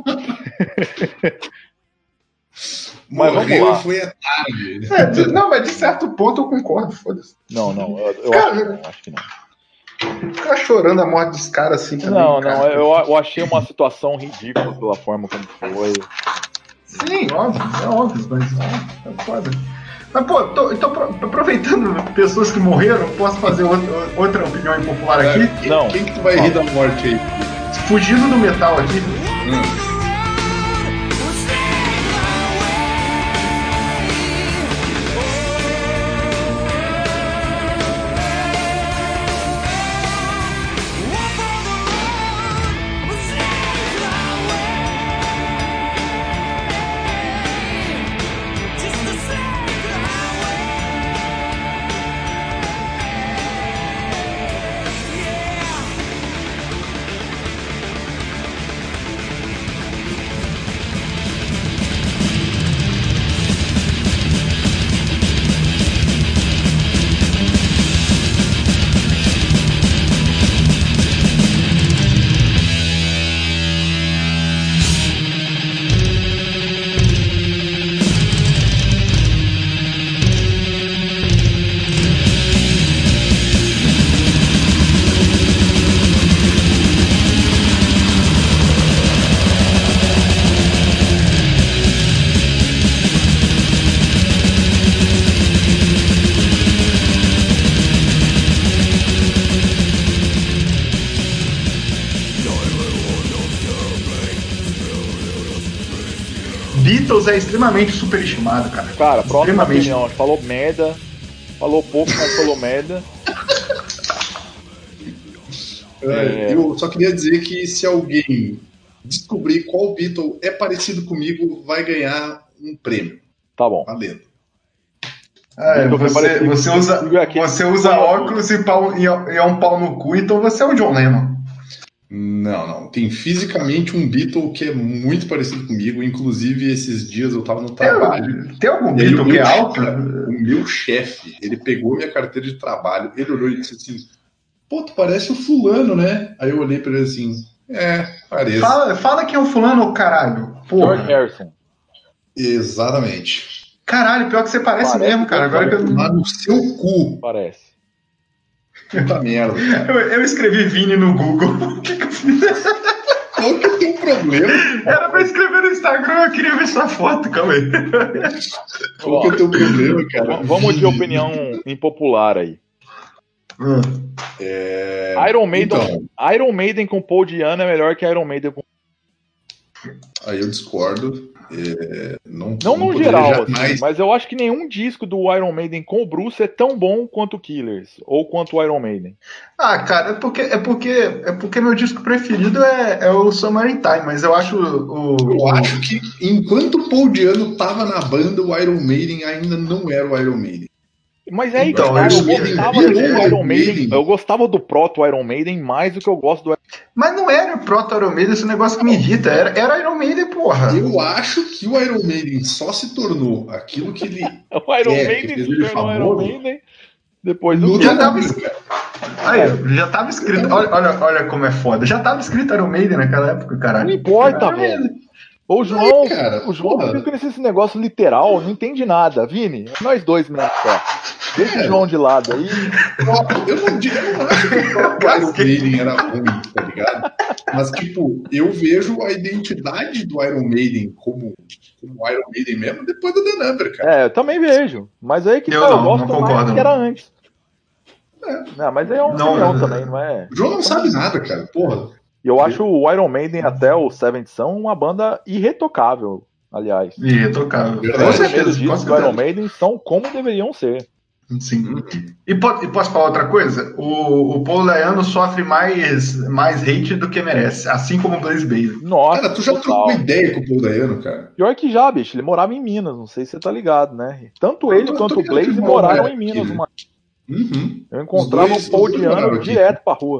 Mas vamos lá. Foi a tarde. É, não, mas de certo ponto eu concordo, foda-se. Não, não, eu, eu cara, acho, não, acho que não. Ficar chorando a morte dos caras assim também. Não, cara, não, eu, eu achei uma situação ridícula pela forma como foi. Sim, óbvio, é óbvio, mas é, é foda. Mas, pô, tô, tô aproveitando pessoas que morreram, posso fazer outra, outra opinião impopular aqui? É, quem, não. Quem que tu vai rir da morte aí? Fugindo do metal aqui. Hum. Beatles é extremamente superestimado, cara. Cara, próxima opinião. Falou merda. Falou pouco, mas falou merda. É, eu só queria dizer que se alguém descobrir qual Beatle é parecido comigo, vai ganhar um prêmio. Tá bom. Valendo. Ah, você, você usa, você usa óculos e, pau, e é um pau no cu, então você é o John Lennon. Não, não. Tem fisicamente um Beatle que é muito parecido comigo. Inclusive, esses dias eu tava no trabalho. Tem, tem algum Beatle que é alto? O meu chefe, ele pegou minha carteira de trabalho, ele olhou e disse assim: pô, tu parece o fulano, né? Aí eu olhei pra ele assim: é, parece. Fala, fala que é o fulano, caralho. Porra. George Harrison. Exatamente. Caralho, pior que você parece, parece mesmo, cara. Agora que eu... Lá no seu cu. Parece. Puta merda. Eu, eu escrevi Vini no Google. O que, que eu fiz? Qual que é o teu problema? Era pra escrever no Instagram, eu queria ver sua foto, calma aí. Qual que é o teu problema, cara? Vamos de opinião impopular aí. Hum. É... Iron Maiden, então, Iron Maiden com Paul Diano é melhor que Iron Maiden com... Aí eu discordo. É... Não, não não no geral, jamais... assim, mas eu acho que nenhum disco do Iron Maiden com o Bruce é tão bom quanto o Killers, ou quanto o Iron Maiden. Ah, cara, é porque, é porque, é porque meu disco preferido é, é o Summertime, mas eu acho o... Eu o... acho que enquanto o Paul Diano tava na banda, o Iron Maiden ainda não era o Iron Maiden. Mas é então, cara, eu, eu, gostava eu, do eu, Iron Maiden, eu gostava do proto Iron Maiden mais do que eu gosto do... Mas não era o proto Iron Maiden, esse negócio que me irrita, era, era Iron Maiden, porra. Eu acho que o Iron Maiden só se tornou aquilo que ele o Iron é, Maiden que se tornou Iron Maiden depois do... No já tava escrito, aí, já tava escrito, olha, olha, olha como é foda, já tava escrito Iron Maiden naquela época, caralho. Não importa, velho. O João, Ai, cara, o João fica nesse negócio literal, não entende nada. Vini, nós dois mesmo só. Deixa é. o João de lado aí. Eu não, digo, eu não acho que o próprio Iron Maiden era ruim, tá ligado? Mas, tipo, eu vejo a identidade do Iron Maiden como, como Iron Maiden mesmo depois do The Number, cara. É, eu também vejo. Mas aí que eu, tá, não, eu gosto não mais do que era antes. É. Não, mas aí é uma não, opinião não, também, não é? O João não sabe nada, cara. Porra. E eu acho o Iron Maiden até o Seventh Son uma banda irretocável, aliás. Irretocável. Os primeiros discos do Iron Maiden são como deveriam ser. Sim. E, po- e posso falar outra coisa? O, o Paul Dayano sofre mais, mais hate do que merece, assim como o Blaze Bayley. Nossa, cara, tu já total. trocou ideia com o Paul Dayano, cara? Pior que já, bicho. Ele morava em Minas, não sei se você tá ligado, né? Tanto ele eu quanto o Blaze moraram aqui, em Minas. né? Uma... Uhum. Eu encontrava o Paul Diano direto pra rua.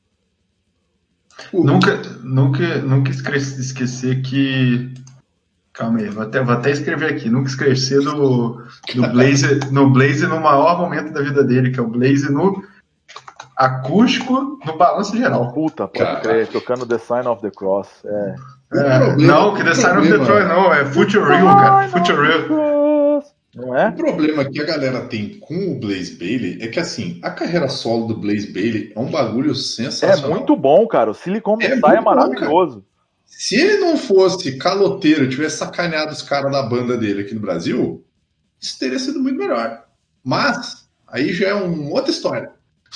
Uhum. Nunca, nunca, nunca esquecer, esquecer que... Calma aí, vou até, vou até escrever aqui. Nunca esquecer do, do Blaze, no Blaze no maior momento da vida dele, que é o Blaze no acústico no balanço geral. Puta, pode Caraca. crer, tocando The Sign of the Cross. É. É, problema, não, que The Sign of the Cross não, é Future Real, cara. Future Real. Não é? O problema que a galera tem com o Blaze Bayley é que, assim, a carreira solo do Blaze Bayley é um bagulho sensacional. É muito bom, cara. O Silicon é, Messiah é maravilhoso. Bom, se ele não fosse caloteiro, tivesse sacaneado os caras da banda dele aqui no Brasil, isso teria sido muito melhor. Mas, aí já é uma outra história.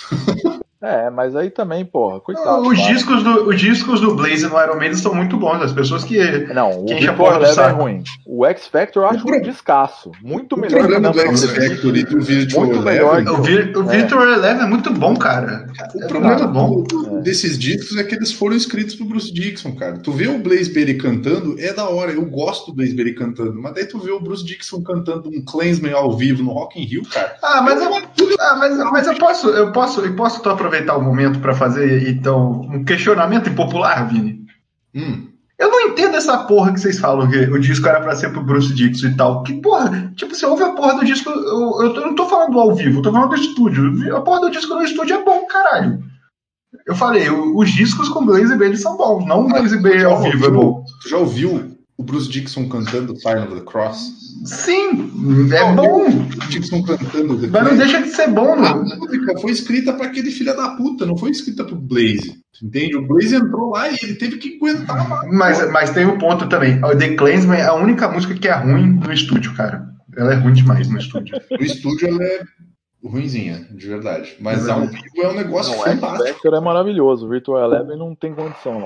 É, mas aí também, porra, coitado. Os discos, do, os discos do Blaze no Iron Maiden são muito bons. As pessoas que. Não, o Virtual Eleven é ruim. O X Factor eu acho um descasso. Muito o melhor. O problema do X Factor e do Virtual Eleven. O, Vir, o Virtual é. Eleven é muito bom, cara. O é problema bom. Do, desses discos é que eles foram escritos pro Bruce Dickinson, cara. Tu vê o Blaze Bayley cantando, é da hora. Eu gosto do Blaze Bayley cantando. Mas daí tu vê o Bruce Dickinson cantando um Clansman ao vivo no Rock in Rio, cara. Ah, mas eu, ah, mas, mas eu posso, eu posso, eu posso tô aproveitar o momento para fazer então um questionamento impopular, Vini. Hum. Eu não entendo essa porra que vocês falam que o disco era pra ser pro Bruce Dickinson e tal. Que porra, tipo, você ouve a porra do disco, eu, eu, tô, eu não tô falando do ao vivo, eu tô falando do estúdio. A porra do disco no estúdio é bom, caralho. Eu falei, os discos com Blaze Bayley são bons, não o Blaze Bayley ao vivo ouviu, é bom. Tu já ouviu o Bruce Dickinson cantando Sign of the Cross? Sim, é não, bom. O Dickinson cantando. Mas não deixa de ser bom, A né? música foi escrita para aquele filho da puta, não foi escrita pro Blaze. Entende? O Blaze entrou lá e ele teve que aguentar. Mas, mas tem um ponto também. O The Clansman é a única música que é ruim no estúdio, cara. Ela é ruim demais no estúdio. No estúdio ela é ruinzinha, de verdade. Mas ao vivo é um negócio não, fantástico. O X Factor é maravilhoso. O Virtual Eleven não tem condição, não.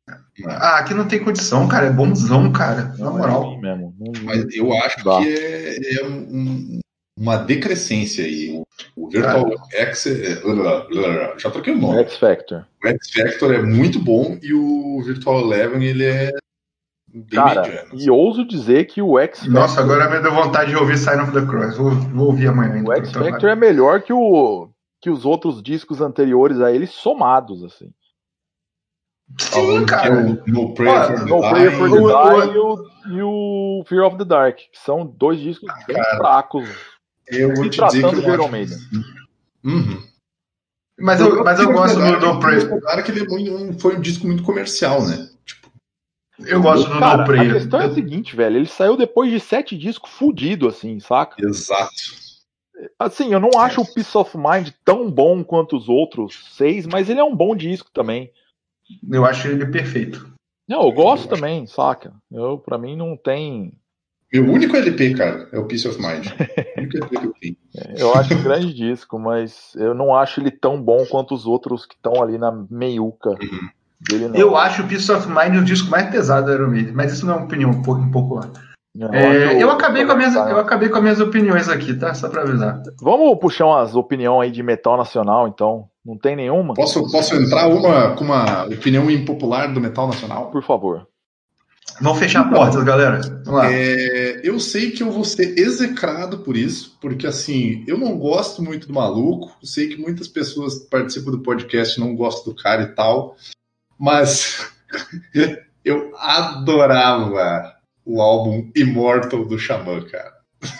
Ah, aqui não tem condição, cara. É bonzão, cara. Na moral. Mesmo. Mas eu acho que é, é um, uma decrescência aí. O, o Virtual X. É, já troquei o nome. X Factor. O X Factor é muito bom e o Virtual Eleven ele é bem cara, mediano. E ouso dizer que o X Factor. Nossa, agora me deu vontade de ouvir Sign of the Cross. Vou, vou ouvir amanhã ainda. O X Factor é melhor que, o, que os outros discos anteriores a ele somados, assim. Sim, cara. O No Prayer for the No Prayer for the Die e o, e o Fear of the Dark, que são dois discos bem cara, fracos. Eu vou te dizer que eu Iron Maiden. Uhum. Mas eu, mas eu gosto do No Prayer. Claro que ele é muito, foi um disco muito comercial, né? Tipo, eu gosto do cara, No Prayer. A questão é a seguinte, velho. Ele saiu depois de sete discos fudido, assim, saca? Exato. Assim, eu não acho o Peace of Mind tão bom quanto os outros seis, mas ele é um bom disco também. Eu acho ele perfeito. Não, eu gosto eu também, acho. Saca? Eu, pra mim não tem... Meu único L P, cara, é o Peace of Mind. O único L P que eu tenho. Eu acho um grande disco, mas eu não acho ele tão bom quanto os outros que estão ali na meiuca uhum. dele, não. Eu acho o Peace of Mind o disco mais pesado do Iron Maiden, mas isso não é uma opinião um pouco impopular. Não, é, eu, eu, acabei com minhas, eu acabei com as minhas opiniões aqui, tá? Só pra avisar. Vamos puxar umas opiniões aí de metal nacional, então. Não tem nenhuma? Posso, posso entrar uma, com uma opinião impopular do metal nacional? Por favor. Vamos fechar então, portas, galera. Vamos lá. É, eu sei que eu vou ser execrado por isso, porque assim, eu não gosto muito do maluco, eu sei que muitas pessoas que participam do podcast não gostam do cara e tal, mas eu adorava o álbum Immortal do Xamã, cara.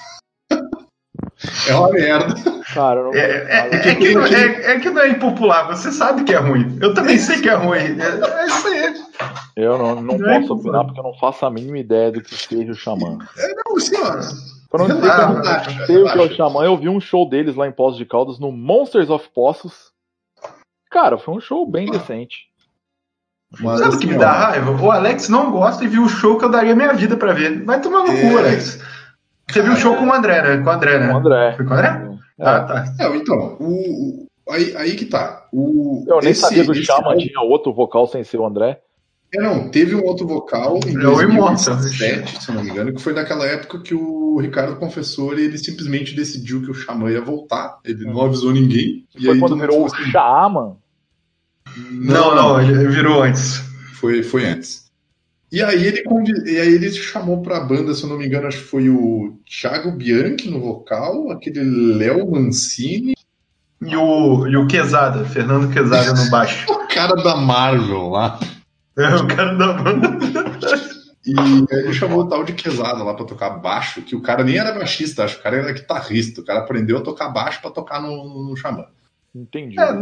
É uma merda. Cara, não... é, é, é, que não, é, é que não é impopular, você sabe que é ruim. Eu também sei que é ruim. É, é isso aí. Eu não, não, não posso é opinar porque eu não faço a mínima ideia do que seja o Xamã. É, não, senhora. Pra não dizer que eu não sei o que é o Xamã, eu vi um show deles lá em Poços de Caldas no Monsters of Poços. Cara, foi um show bem decente. Mas sabe o que me dá raiva? O Alex não gosta e viu o show que eu daria minha vida pra ver. Vai tomar no cu, Alex. Você viu o show com o André, né? Com o André, né? Com o André. Foi com o André? É. Ah, tá. É, então, o, o, aí, aí que tá. O, eu nem esse, sabia do esse Xamã, álbum... tinha outro vocal sem ser o André. É, não, teve um outro vocal em dois mil e sete, se eu não me engano, que foi naquela época que o Ricardo Confessor, ele simplesmente decidiu que o Xamã ia voltar, ele não avisou ninguém. E foi aí, quando virou o assim, Xamã? Não, não, ele virou antes. Foi, foi antes. E aí ele convid... e aí ele chamou pra banda, se eu não me engano, acho que foi o Thiago Bianchi no vocal, aquele Léo Mancini. E o, e o Quezada, Fernando Quezada no baixo. O cara da Marvel lá. É, o cara da banda. E ele chamou o tal de Quezada lá pra tocar baixo, que o cara nem era baixista, acho que o cara era guitarrista. O cara aprendeu a tocar baixo pra tocar no, no Xamã. Entendi. É,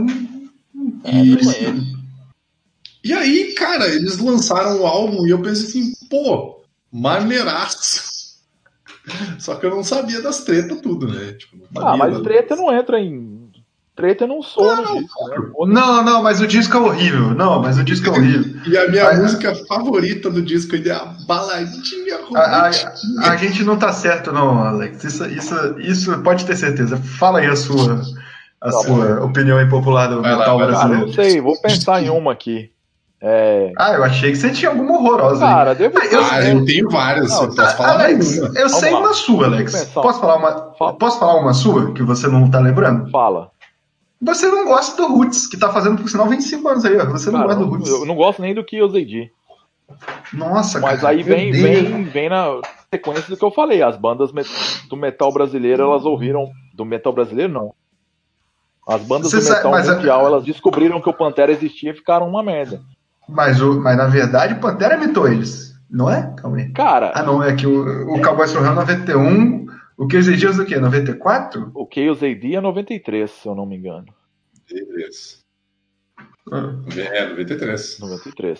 e... e aí, cara, eles lançaram o álbum e eu pensei assim, pô, maneiraço. Só que eu não sabia das tretas tudo, né? Tipo, não ah, mas treta não entra em... Treta não soa no disco, né? Não, não, mas o disco é horrível. Não, mas o disco é horrível. E a minha a, música favorita do disco é a baladinha romântica. A, a, a gente não tá certo, não, Alex. Isso, isso, isso pode ter certeza. Fala aí a sua, a tá sua opinião impopular do vai metal lá, brasileiro. Ah, não sei, vou pensar em uma aqui. É... Ah, eu achei que você tinha alguma horrorosa. Cara, devo ah, eu, ah, eu tenho várias. Não, eu posso falar Alex, uma. eu sei uma sua, Alex. Posso falar uma, Fala. posso falar uma sua que você não tá lembrando? Fala. Você não gosta do Roots, que tá fazendo, por sinal, vinte e cinco anos aí, ó. Você não Cara, gosta do Roots. Eu não gosto nem do que eu usei. Nossa, Mas cara, aí vem, vem, vem na sequência do que eu falei. As bandas do metal brasileiro, elas ouviram. Do metal brasileiro, não. As bandas Você do metal sabe, mundial, a... elas descobriram que o Pantera existia e ficaram uma merda. Mas, o, mas na verdade, o Pantera imitou eles, não é? Calma aí. Cara. Ah, não, é que o, o Cowboy Surrão é noventa e um. O K Z D é o quê? noventa e quatro? O K Z D é noventa e três, se eu não me engano. noventa e três. Ah. É, noventa e três. noventa e três.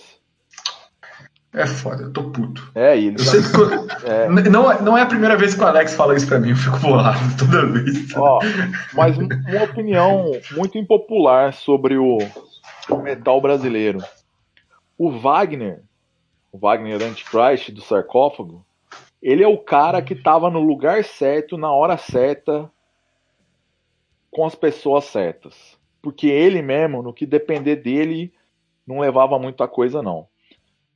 É foda, eu tô puto. É, e ele eu tá... é. Não, não é a primeira vez que o Alex fala isso pra mim, eu fico bolado toda vez. Ó, mas uma opinião muito impopular sobre o, o metal brasileiro. O Wagner, o Wagner Antichrist do Sarcófago, ele é o cara que tava no lugar certo, na hora certa, com as pessoas certas. Porque ele mesmo, no que depender dele, não levava muita coisa, não.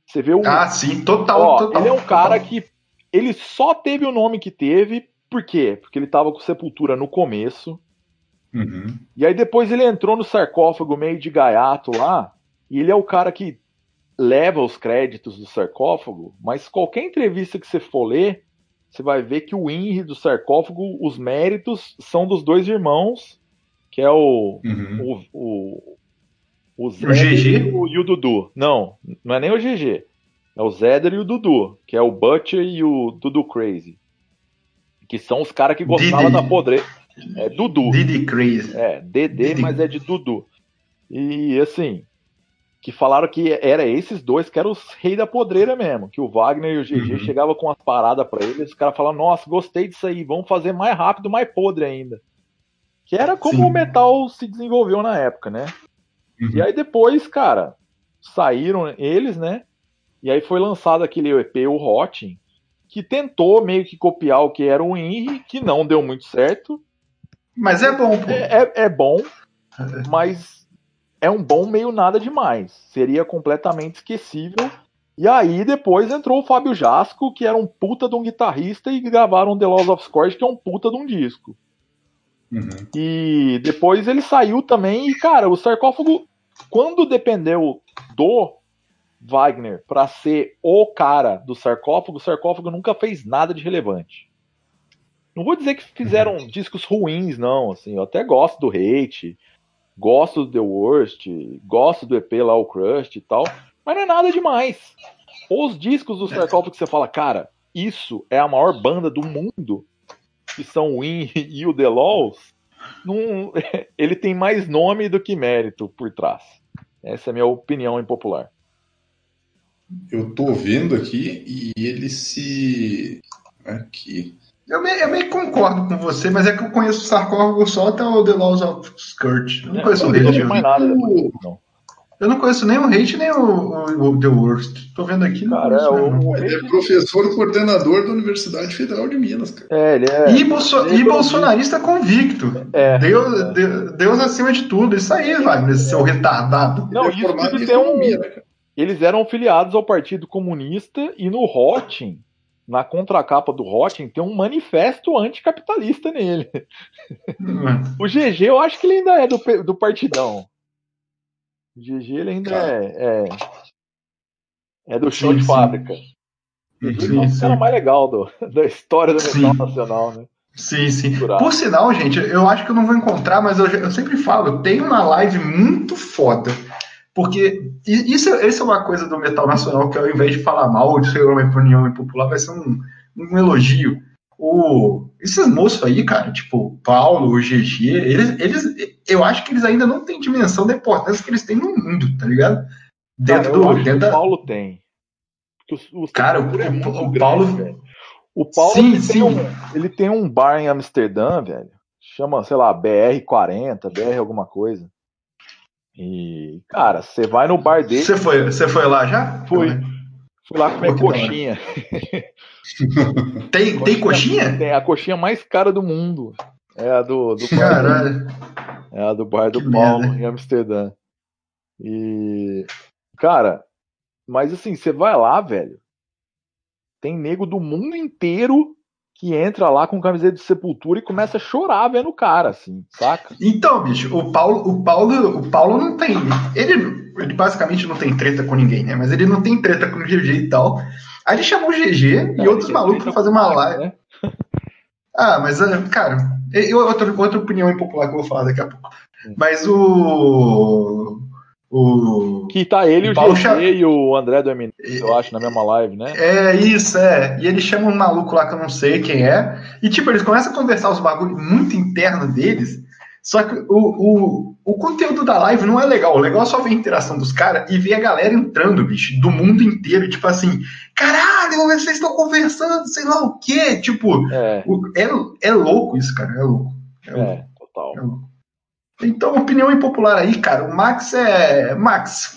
Você vê o... Ah, sim, total, Ó, total. Ele é um total. cara que ele só teve o nome que teve, por quê? Porque ele tava com Sepultura no começo, Uhum. e aí depois ele entrou no sarcófago meio de gaiato lá, e ele é o cara que leva os créditos do sarcófago, mas qualquer entrevista que você for ler, você vai ver que o I N R I do sarcófago, os méritos são dos dois irmãos, que é o, Uhum. o, o, o O G G? E o, e o Dudu. Não, não é nem o G G. É o Zeder e o Dudu, que é o Butcher e o Dudu Crazy. Que são os caras que gostavam Didi. da podre. É Dudu. Didi Crazy. É, Dedê, Didi. mas é de Dudu. E assim, que falaram que era esses dois que eram os reis da podreira mesmo. Que o Wagner e o G G Uhum. chegavam com umas paradas pra eles, os caras falavam, nossa, gostei disso aí, vamos fazer mais rápido, mais podre ainda. Que era como Sim. o metal se desenvolveu na época, né? Uhum. E aí depois, cara, saíram eles, né? E aí foi lançado aquele E P, o Rotting, que tentou meio que copiar o que era o I N R I, que não deu muito certo. Mas é bom, pô. É, é, é bom, mas é um bom meio nada demais. Seria completamente esquecível. E aí depois entrou o Fábio Jasco, que era um puta de um guitarrista, e gravaram The Laws of Scourge, que é um puta de um disco. Uhum. E depois ele saiu também, e cara, o sarcófago, quando dependeu do Wagner para ser o cara do sarcófago, o sarcófago nunca fez nada de relevante. Não vou dizer que fizeram uhum. discos ruins, não. Assim, eu até gosto do Hate, gosto do The Worst, gosto do E P lá, o Crust e tal, mas não é nada demais. Os discos do sarcófago que você fala, cara, isso é a maior banda do mundo, que são o I N R I e o The Laws, não, ele tem mais nome do que mérito por trás. Essa é a minha opinião impopular. Eu tô vendo aqui e ele se... Aqui... Eu meio, eu meio concordo com você, mas é que eu conheço o sarcófago só até o The Laws of Scourge. Eu não é, conheço o Hate. Mais nada depois, não. Eu não conheço nem o Hate, nem o, o, o The Worst. Tô vendo aqui. Cara, é, o, o ele é professor coordenador da Universidade Federal de Minas, cara. É, ele é. E, bolso, e bolsonarista convicto. É, Deus, é. Deus, Deus acima de tudo. Isso aí, Wagner, esse seu retardado. Não, ele é isso formado que em tem economia, um... né, cara? Eles eram filiados ao Partido Comunista e no Rotting, na contracapa do Rotting, tem um manifesto anticapitalista nele. Hum. O G G, eu acho que ele ainda é do, do partidão. O G G, ele ainda é, é, é do chão sim, de sim. fábrica. O G G é o cara mais legal do, da história do metal sim. nacional, né? Sim, sim. Curado. Por sinal, gente, eu acho que eu não vou encontrar, mas eu, eu sempre falo, tem uma live muito foda. Porque isso, isso é uma coisa do metal nacional que ao invés de falar mal, de ser uma opinião impopular, vai ser um, um elogio. O, esses moços aí, cara, tipo o Paulo, o G G, eles, eles, eu acho que eles ainda não têm dimensão da importância que eles têm no mundo, tá ligado? Dentro cara, eu do. acho Dentro que da... o Paulo tem. O, o cara, o, é o, muito o grande, Paulo. velho. O Paulo sim, ele, sim. Tem um, ele tem um bar em Amsterdã, velho. Chama, sei lá, B R quarenta, B R alguma coisa. E, cara, você vai no bar dele. Você foi, você foi lá já? Fui. Fui lá comer Pô, coxinha. Tem, coxinha. Tem coxinha? Tem a coxinha mais cara do mundo. É a do, do Caralho. bar. É a do bar do que Paulo merda. em Amsterdã. E, cara, mas assim, você vai lá, velho. Tem nego do mundo inteiro que entra lá com camiseta de Sepultura e começa a chorar vendo o cara, assim, saca? Então, bicho, o Paulo, o Paulo, o Paulo não tem. Ele, ele basicamente não tem treta com ninguém, né? Mas ele não tem treta com o G G e tal. Aí ele chamou o G G é, e outros malucos pra fazer uma live. Né? Ah, mas, cara, eu, outra, outra opinião impopular que eu vou falar daqui a pouco. Hum. Mas o. O, que tá ele, o, o Paulo G G chama... e o André do Eminence, eu acho, na mesma live, né? É, isso, é. E ele chama um maluco lá que eu não sei quem é. E, tipo, eles começam a conversar os bagulhos muito internos deles. Só que o, o, o conteúdo da live não é legal. O legal é só ver a interação dos caras e ver a galera entrando, bicho, do mundo inteiro. Tipo assim, caralho, vocês estão conversando, sei lá o quê. Tipo, é, é, é louco isso, cara. É louco. É, louco. é total. É louco. Então, opinião impopular aí, cara. O Max é. Max.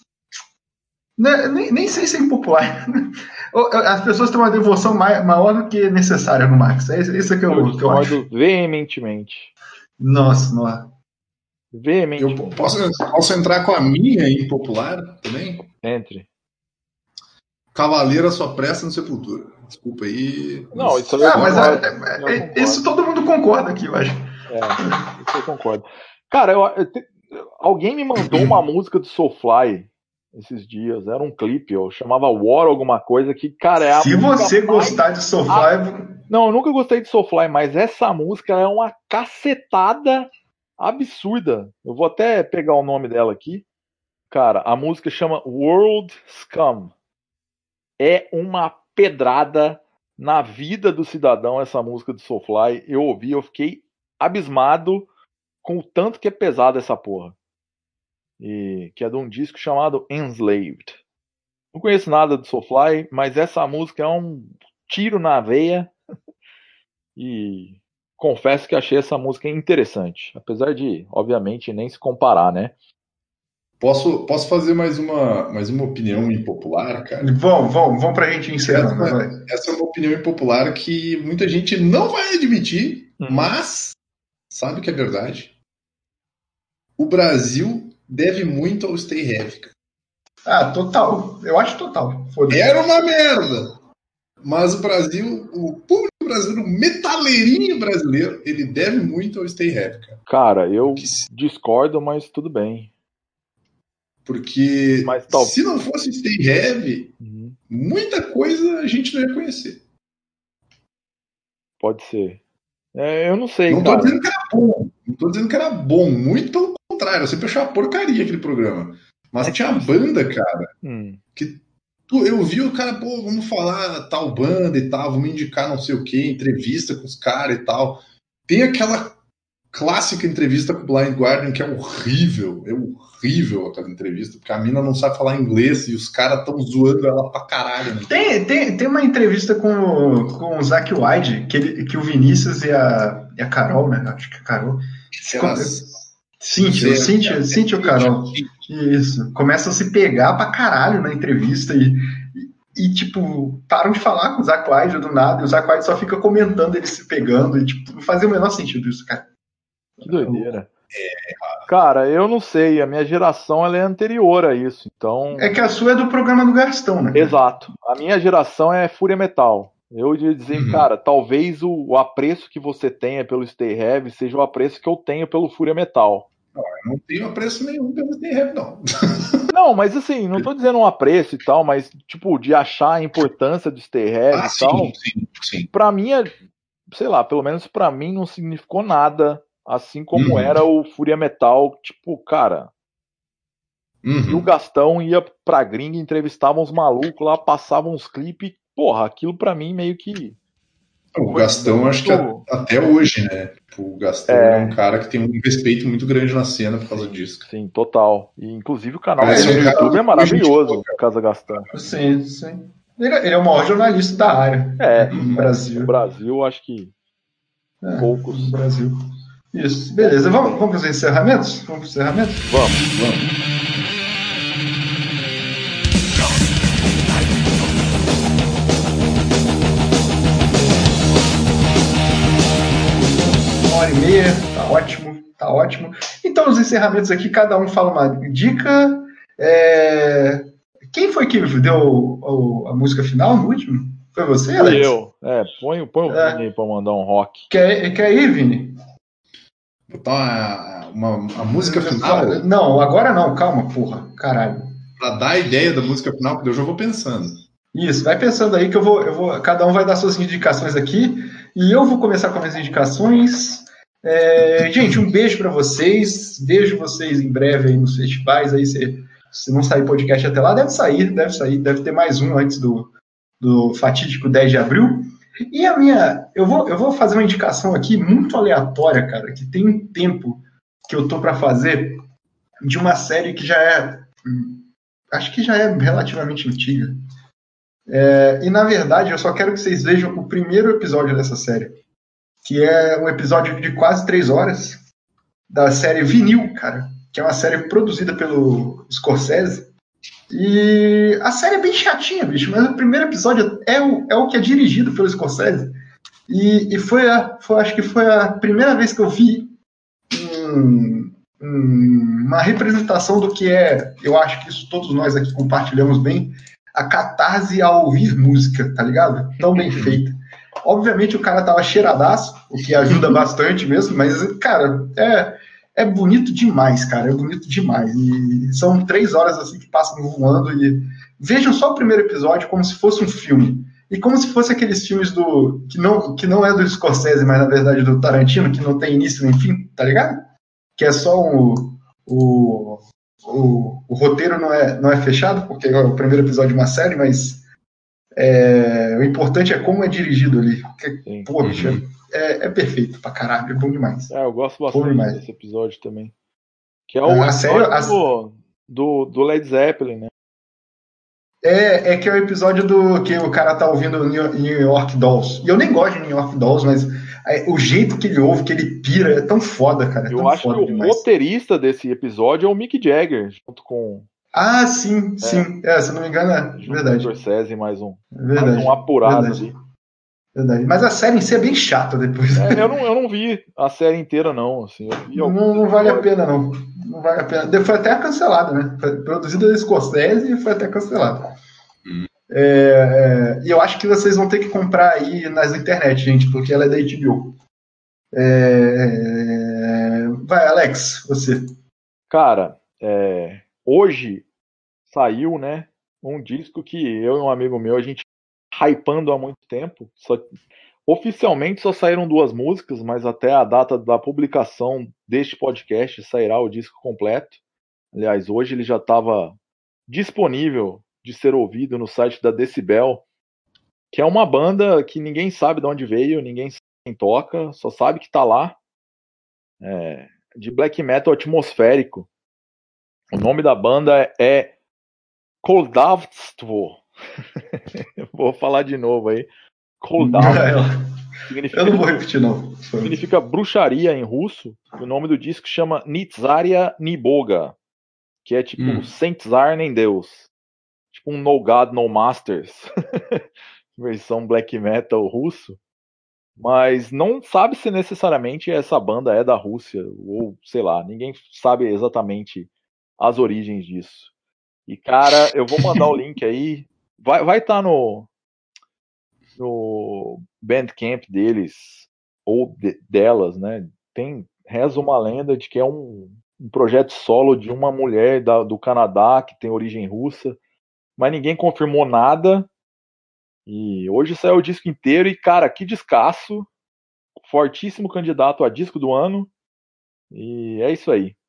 Nem, nem sei se é impopular. As pessoas têm uma devoção maior do que necessária no Max. É isso que eu, eu, que eu acho. Veementemente. Nossa, nossa. Veementemente. Eu posso, posso entrar com a minha impopular também? Entre. Cavaleiro a sua pressa no Sepultura. Desculpa aí. Não, isso ah, mas é, é, é, isso todo mundo concorda aqui, eu acho. É, isso eu concordo. Cara, eu, eu, te, alguém me mandou uma música do Soulfly esses dias, era um clipe, eu chamava War alguma coisa, que, cara, é a Se você gostar mais... de Soulfly... A... Não, eu nunca gostei de Soulfly, mas essa música é uma cacetada absurda. Eu vou até pegar o nome dela aqui. Cara, a música chama World Scum. É uma pedrada na vida do cidadão essa música do Soulfly. Eu ouvi, eu fiquei abismado com o tanto que é pesada essa porra. E que é de um disco chamado Enslaved. Não conheço nada do Soulfly, mas essa música é um tiro na veia. E confesso que achei essa música interessante. Apesar de, obviamente, nem se comparar, né? Posso, posso fazer mais uma, mais uma opinião impopular, cara? Vamos, vamos, vamos pra gente encerrar. Essa, essa é uma opinião impopular que muita gente não vai admitir, hum. mas sabe que é verdade. O Brasil deve muito ao Stay Heavy, cara. Ah, total. Eu acho total. Foda-se. Era uma merda. Mas o Brasil, o público brasileiro, o metaleirinho brasileiro, ele deve muito ao Stay Heavy, cara. Cara, eu que... discordo, mas tudo bem. Porque mas, tal... se não fosse Stay Heavy, uhum. muita coisa a gente não ia conhecer. Pode ser. É, eu não sei, Não cara. tô dizendo que era bom. Não tô dizendo que era bom. Muito pelo contrário. Eu sempre achei uma porcaria aquele programa. Mas é tinha que... banda, cara, hum. que eu vi o cara, pô, vamos falar tal banda e tal, vamos indicar não sei o que, entrevista com os caras e tal. Tem aquela clássica entrevista com o Blind Guardian que é horrível, é horrível aquela entrevista, porque a mina não sabe falar inglês e os caras estão zoando ela pra caralho. Né? Tem, tem, tem uma entrevista com, com o Zakk Wylde, que, ele, que o Vinícius e a, e a Carol, né? Acho que a Carol. Cíntia, Cíntia, Cíntia ou Carol. Isso. Começam a se pegar pra caralho na entrevista e, e, e tipo, param de falar com o Zakk Wylde do nada, e o Zakk Wylde só fica comentando eles se pegando, e, tipo, não fazia o menor sentido isso, cara. Que doideira. É... Cara, eu não sei, a minha geração ela é anterior a isso, então... É que a sua é do programa do Gastão, né? Exato. A minha geração é Fúria Metal. Eu ia dizer, uhum. cara, talvez o, o apreço que você tenha pelo Stay Heavy seja o apreço que eu tenho pelo Fúria Metal. Não, eu não tenho apreço nenhum pelo Stay Heavy, não. Não, mas assim, não tô dizendo um apreço e tal, mas, tipo, de achar a importância do Stay Heavy ah, e tal, sim, sim, sim. Pra mim, é, sei lá, pelo menos pra mim não significou nada, assim como uhum. era o Fúria Metal, tipo, cara... Uhum. E o Gastão ia pra gringa, entrevistava uns malucos lá, passava uns clipes. Porra, aquilo pra mim meio que... O Gastão, muito... acho que até hoje, né? O Gastão é... é um cara que tem um respeito muito grande na cena por causa sim, disso. Sim, total. E inclusive o canal dele no YouTube é maravilhoso, Casa Gastão. Sim, sim. Ele, ele é o maior jornalista da área. É, no Brasil. No Brasil, acho que é, poucos. No Brasil. Isso, beleza. Vamos, vamos para os encerramentos? Vamos para os encerramentos? Vamos, vamos. Uma hora e meia, tá ótimo, tá ótimo. Então, os encerramentos aqui, cada um fala uma dica. É... Quem foi que deu a, a música final no último? Foi você, Alex? Eu. É, põe, põe o Vini é. aí pra mandar um rock. Quer, quer ir, Vini? Botar uma, uma, a música final? Não, agora não, calma, porra, caralho. Pra dar a ideia da música final, porque eu já vou pensando. Isso, vai pensando aí que eu vou, eu vou. Cada um vai dar suas indicações aqui. E eu vou começar com as indicações. É, gente, um beijo para vocês. Vejo vocês em breve aí nos festivais. Aí, se, se não sair podcast até lá, deve sair, deve sair, deve ter mais um antes do, do fatídico dez de abril. E a minha. Eu vou, eu vou fazer uma indicação aqui muito aleatória, cara, que tem um tempo que eu tô para fazer de uma série que já é. Acho que já é relativamente antiga. É, e na verdade eu só quero que vocês vejam o primeiro episódio dessa série, que é um episódio de quase três horas da série Vinil, cara, que é uma série produzida pelo Scorsese. E a série é bem chatinha, bicho, mas o primeiro episódio é o, é o que é dirigido pelo Scorsese. E, e foi, a, foi, acho que foi a primeira vez que eu vi um, um, uma representação do que é, eu acho que isso todos nós aqui compartilhamos bem, a catarse ao ouvir música, tá ligado? Tão bem feita. Obviamente o cara tava cheiradaço, o que ajuda bastante mesmo, mas, cara, é, é bonito demais, cara, é bonito demais. E são três horas assim que passam voando e vejam só o primeiro episódio como se fosse um filme. E como se fosse aqueles filmes do que não, que não é do Scorsese, mas na verdade do Tarantino, que não tem início nem fim, tá ligado? Que é só um, o, o, o roteiro não é, não é fechado, porque é o primeiro episódio de uma série, mas é, o importante é como é dirigido ali. Porque, pô, bicho, é, é perfeito pra caralho, é bom demais. É, eu gosto bastante desse episódio também. Que é o a série, a... do, do, do Led Zeppelin, né? É, é que é o episódio do que o cara tá ouvindo New York Dolls. E eu nem gosto de New York Dolls, mas o jeito que ele ouve, que ele pira, é tão foda, cara. É eu tão acho foda que o demais. roteirista desse episódio é o Mick Jagger, junto com... Ah, sim, é. sim. É, se não me engano, é junto verdade. Com o Scorsese, mais um, é verdade, mais um apurado verdade. ali. Verdade. Mas a série em si é bem chata depois. É, eu, não, eu não vi a série inteira, não. Assim, eu vi não, não vale a pena, não. Não vale a pena. Foi até cancelada, né? Foi produzida da Scorsese e foi até cancelada. Hum. É, é, e eu acho que vocês vão ter que comprar aí nas internet, gente, porque ela é da H B O. É, vai, Alex, você. Cara, é, hoje saiu, né, um disco que eu e um amigo meu, a gente hypando há muito tempo. Só, oficialmente só saíram duas músicas, mas até a data da publicação deste podcast sairá o disco completo. Aliás, hoje ele já estava disponível de ser ouvido no site da Decibel, que é uma banda que ninguém sabe de onde veio, ninguém sabe quem toca, só sabe que tá lá, é, de black metal atmosférico. O nome da banda é Koldavstvo. Vou falar de novo aí. Koldavstvo. Eu não vou repetir, não. Significa bruxaria em russo. O nome do disco chama Nitsaria Niboga, que é tipo hum. Sem Tsar nem Deus. Tipo um No God, No Masters. Versão black metal russo. Mas não sabe se necessariamente essa banda é da Rússia, ou sei lá, ninguém sabe exatamente as origens disso. E cara, eu vou mandar o link aí. Vai vai estar tá no, no Bandcamp deles, ou de, delas, né? Tem, reza uma lenda de que é um, um projeto solo de uma mulher da, do Canadá que tem origem russa. Mas ninguém confirmou nada. E hoje saiu o disco inteiro e, cara, que descasso. Fortíssimo candidato a disco do ano. E é isso aí.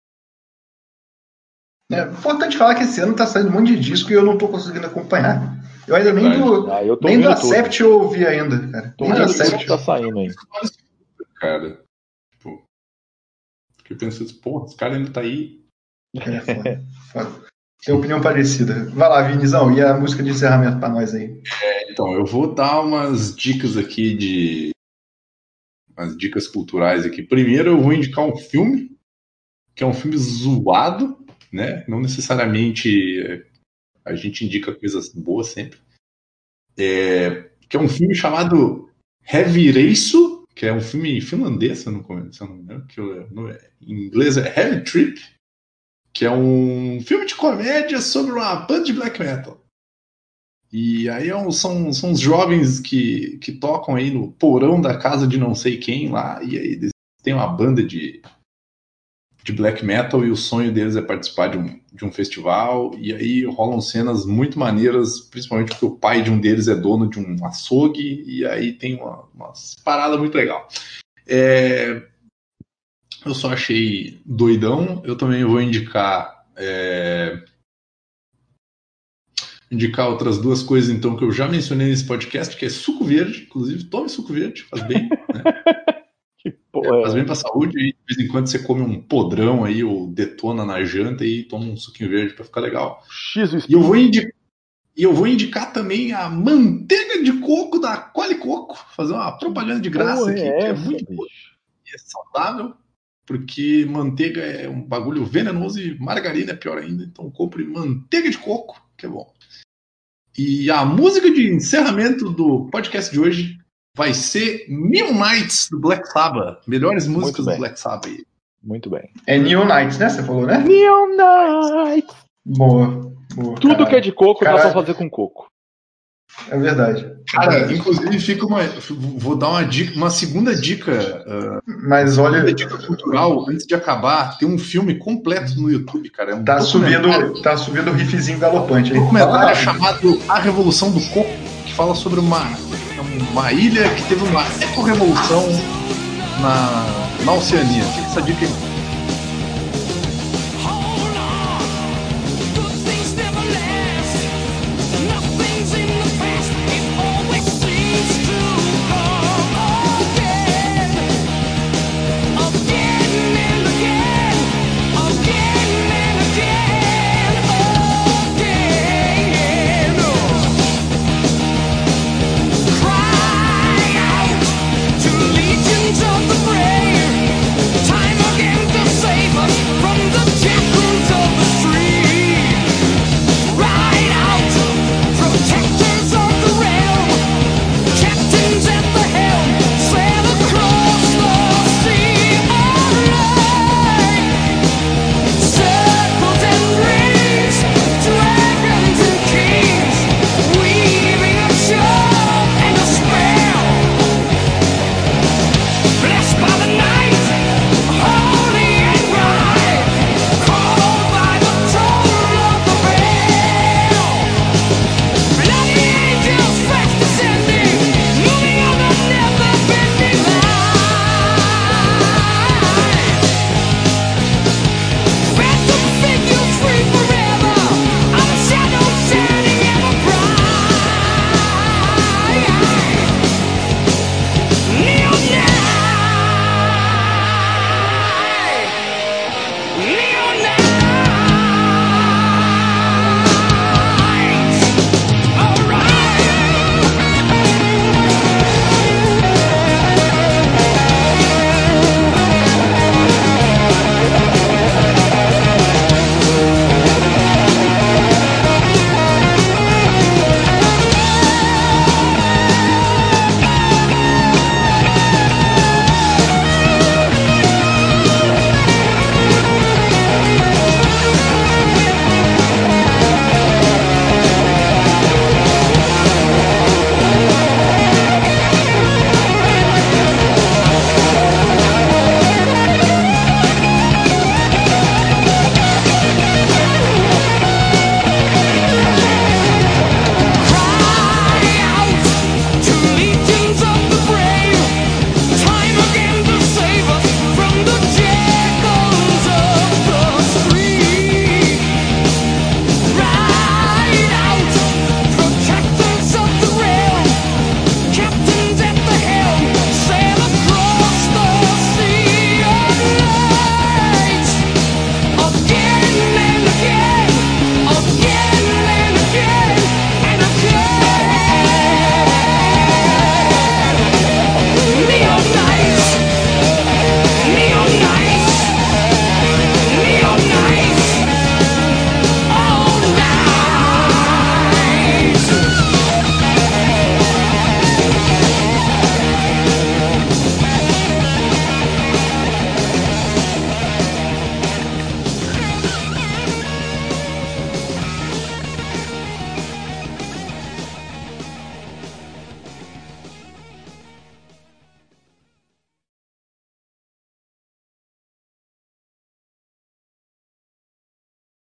É importante falar que esse ano tá saindo um monte de disco e eu não tô conseguindo acompanhar. Eu ainda nem do, ah, eu nem do Acept eu ouvi ainda, cara. Tô nem do Acept tá saindo aí. Cara, tipo, fiquei pensando, pô, esse cara ainda tá aí. É, foda, foda. Tem opinião parecida. Vai lá, Vinizão, e a música de encerramento pra nós aí? É, então, eu vou dar umas dicas aqui de... umas dicas culturais aqui. Primeiro eu vou indicar um filme, que é um filme zoado, né? Não necessariamente a gente indica coisas boas sempre. É, que é um filme chamado Heavy-Reisu, que é um filme finlandês, se eu não, se eu não me engano, que eu, no, em inglês é Heavy Trip, que é um filme de comédia sobre uma banda de black metal. E aí é um, são, são os jovens que, que tocam aí no porão da casa de não sei quem lá, e aí eles têm uma banda de, de black metal e o sonho deles é participar de um, de um festival, e aí rolam cenas muito maneiras, principalmente porque o pai de um deles é dono de um açougue, e aí tem uma, uma parada muito legal. É, eu só achei doidão. Eu também vou indicar... É, indicar outras duas coisas, então, que eu já mencionei nesse podcast, que é suco verde. Inclusive, tome suco verde, faz bem, né? Que porra, é, faz bem pra saúde, e de vez em quando você come um podrão aí, ou detona na janta e toma um suquinho verde pra ficar legal. X e, eu vou indicar, e eu vou indicar também a manteiga de coco da Quali Coco, fazer uma propaganda de graça aqui, é que é muito boa e é saudável, porque manteiga é um bagulho venenoso e margarina é pior ainda, então compre manteiga de coco, que é bom. E a música de encerramento do podcast de hoje vai ser Neon Nights, do Black Sabbath. Melhores músicas do Black Sabbath aí. Muito bem. É Neon Nights, né? Você falou, né? Neon Nights! Boa. Boa, Tudo caralho. que é de coco Caralho. dá pra fazer com coco. É verdade. Cara, é verdade. inclusive fica uma. Vou dar uma dica, uma segunda dica. Uh, Mas olha. Segunda dica cultural, antes de acabar, tem um filme completo no YouTube, cara. É um Tá subindo, tá subindo o riffzinho galopante aí. Um documentário chamado A Revolução do Coco, que fala sobre uma, uma ilha que teve uma eco-revolução na, na Oceania. Fica essa dica aí.